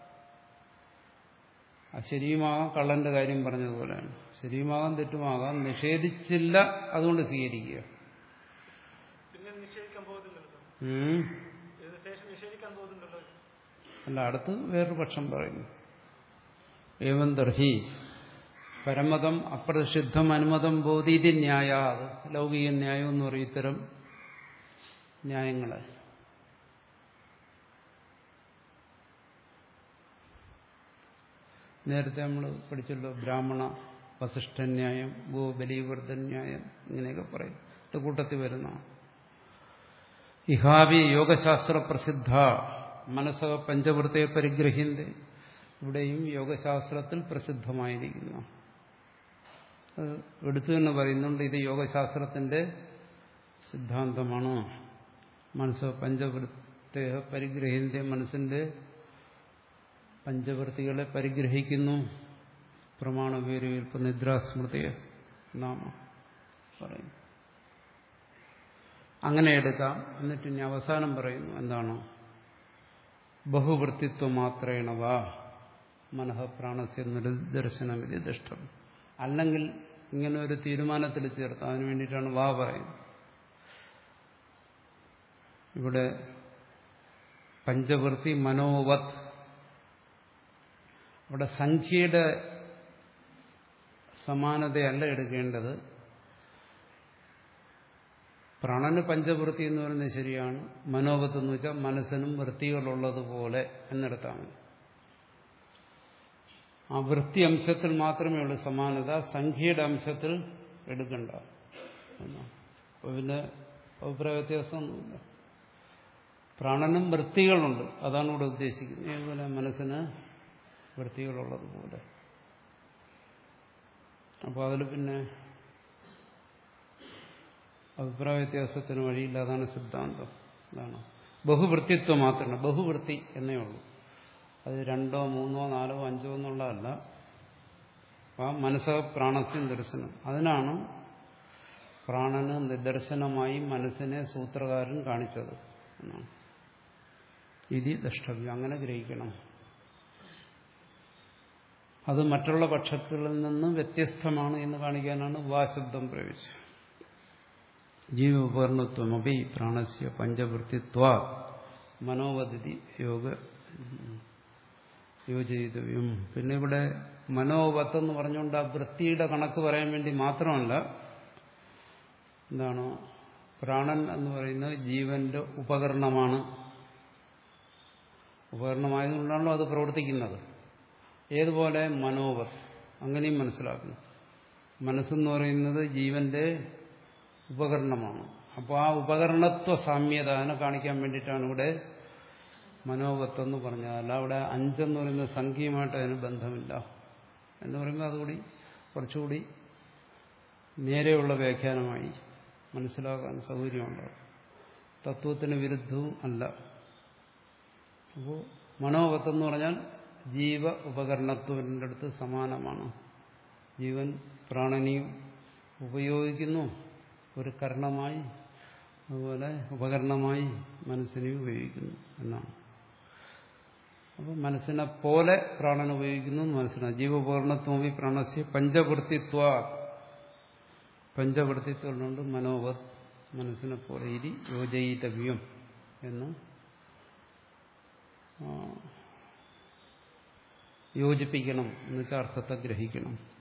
ആ ശരിയുമാകാം, കള്ളന്റെ കാര്യം പറഞ്ഞതുപോലെയാണ്. ശരിയുമാകാം തെറ്റുമാകാം, നിഷേധിച്ചില്ല അതുകൊണ്ട് സ്വീകരിക്കുക. അല്ല, അടുത്ത് വേറൊരു പക്ഷം പറയുന്നു. ഏവം ദർഹി പരമതം അപ്രസിദ്ധം അനുമതം ബോധീതി ന്യായ. ലൗകിക ന്യായം എന്ന് പറയും ഇത്തരം ന്യായങ്ങളെ. നേരത്തെ നമ്മൾ പഠിച്ചല്ലോ, ബ്രാഹ്മണ വസിഷ്ഠന്യായം, ഗോബലീവർദ്ധന്യായം, ഇങ്ങനെയൊക്കെ പറയും. ഇത് കൂട്ടത്തിൽ വരുന്നതാണ്. ഇഹാവി യോഗശാസ്ത്ര പ്രസിദ്ധ മനസ്സ പഞ്ചവൃത്തെ പരിഗ്രഹ്യന്തെ. ഇവിടെയും യോഗശാസ്ത്രത്തിൽ പ്രസിദ്ധമായിരിക്കുന്ന അത് എടുത്തു തന്നെ പറയുന്നുണ്ട്. ഇത് യോഗശാസ്ത്രത്തിന്റെ സിദ്ധാന്തമാണ്. മനസ്സ് പഞ്ചവൃത്തെ പരിഗ്രഹ്യന്തെ, മനസ്സിന്റെ പഞ്ചവൃത്തികളെ പരിഗ്രഹിക്കുന്നു. പ്രമാണവേരുവിൽപ്പ് നിദ്രാസ്മൃതിയ നാമ പറയുന്നു. അങ്ങനെ എടുക്കാം. എന്നിട്ട് ഇനി അവസാനം പറയുന്നു എന്താണ്? ബഹുവൃത്തിത്വം മാത്രേണവ മനഃ പ്രാണസ്യ നിദർശനമിതി ദൃഷ്ടം. അല്ലെങ്കിൽ ഇങ്ങനെ ഒരു തീരുമാനത്തിൽ ചേർത്ത് അതിനു വേണ്ടിയിട്ടാണ് വാ പറയുന്നത്. ഇവിടെ പഞ്ചവൃത്തി മനോവത്, അവിടെ സംഖ്യയുടെ സമാനതയല്ല എടുക്കേണ്ടത്. പ്രാണന് പഞ്ചവൃത്തി എന്ന് പറയുന്നത് ശരിയാണ്. മനോവത്ത് എന്ന് വെച്ചാൽ മനസ്സിനും വൃത്തികളുള്ളതുപോലെ എന്നെടുത്താണ്. ആ വൃത്തി അംശത്തിൽ മാത്രമേ ഉള്ളൂ സമാനത, സംഖ്യയുടെ അംശത്തിൽ എടുക്കണ്ട. അപ്പോൾ പിന്നെ അഭിപ്രായ വ്യത്യാസമൊന്നുമില്ല. പ്രാണനും വൃത്തികളുണ്ട്, അതാണ് ഇവിടെ ഉദ്ദേശിക്കുന്നത്. അതുപോലെ മനസ്സിന് വൃത്തികളുള്ളതുപോലെ. അപ്പോൾ അതിൽ പിന്നെ അഭിപ്രായ വ്യത്യാസത്തിന് വഴിയില്ല. അതാണ് സിദ്ധാന്തം. അതാണ് ബഹുവൃത്തിത്വം മാത്രമാണ്. ബഹുവൃത്തി എന്നേ ഉള്ളൂ. അത് രണ്ടോ മൂന്നോ നാലോ അഞ്ചോ എന്നുള്ളതല്ല. ആ മനസ്സ പ്രാണസ്യ ദർശനം, അതിനാണ് പ്രാണന് നിദർശനമായി മനസ്സിനെ സൂത്രകാരൻ കാണിച്ചത് എന്നാണ്. ഇതി ദ്രഷ്ടവ്യം, അങ്ങനെ ഗ്രഹിക്കണം. അത് മറ്റുള്ള പക്ഷങ്ങളിൽ നിന്ന് വ്യത്യസ്തമാണ് എന്ന് കാണിക്കാനാണ് വാശബ്ദം പ്രയോഗിച്ചത്. ജീവോപകരണത്വം അഭി പ്രാണസ്യ പഞ്ചവൃത്തിത്വ മനോവധി യോഗ യോജിതവ്യം. പിന്നെ ഇവിടെ മനോവത്ത് എന്ന് പറഞ്ഞുകൊണ്ട് ആ വൃത്തിയുടെ കണക്ക് പറയാൻ വേണ്ടി മാത്രമല്ല. എന്താണ്? പ്രാണൻ എന്ന് പറയുന്നത് ജീവന്റെ ഉപകരണമാണ്. ഉപകരണമായതുകൊണ്ടാണല്ലോ അത് പ്രവർത്തിക്കുന്നത്. ഏതുപോലെ മനോവത്, അങ്ങനെയും മനസ്സിലാക്കുന്നു. മനസ്സെന്ന് പറയുന്നത് ജീവന്റെ ഉപകരണമാണ്. അപ്പോൾ ആ ഉപകരണത്വ സാമ്യത അതിനെ കാണിക്കാൻ വേണ്ടിയിട്ടാണ് ഇവിടെ മനോവത്ത് എന്ന് പറഞ്ഞത്. അല്ല അവിടെ അഞ്ചെന്ന് പറയുന്ന സംഖ്യയുമായിട്ട് അതിന് ബന്ധമില്ല എന്ന് പറയുമ്പോൾ അതുകൂടി കുറച്ചുകൂടി നേരെയുള്ള വ്യാഖ്യാനമായി മനസ്സിലാക്കാൻ സൗകര്യമുണ്ടാകും. തത്വത്തിന് വിരുദ്ധവും അല്ല. അപ്പോൾ മനോവത്തെന്ന് പറഞ്ഞാൽ ജീവ ഉപകരണത്വത്തിൻ്റെ അടുത്ത് സമാനമാണ്. ജീവൻ പ്രാണനെയും ഉപയോഗിക്കുന്നു ഒരു കരണമായി, അതുപോലെ ഉപകരണമായി മനസ്സിനെയും ഉപയോഗിക്കുന്നു എന്നാണ്. അപ്പോൾ മനസ്സിനെ പോലെ പ്രാണൻ ഉപയോഗിക്കുന്നു എന്ന് മനസ്സിലാകും. ജീവോപകരണത്വമി പ്രാണസ്യ പഞ്ചവൃത്തിത്വ, പഞ്ചവൃത്തിത്വം കൊണ്ട് മനോവത്, മനസ്സിനെ പോലെ ഇരി യോജയിതവ്യം എന്ന് യോജിപ്പിക്കണം എന്ന് വെച്ചാൽ അർത്ഥത്തെ ഗ്രഹിക്കണം.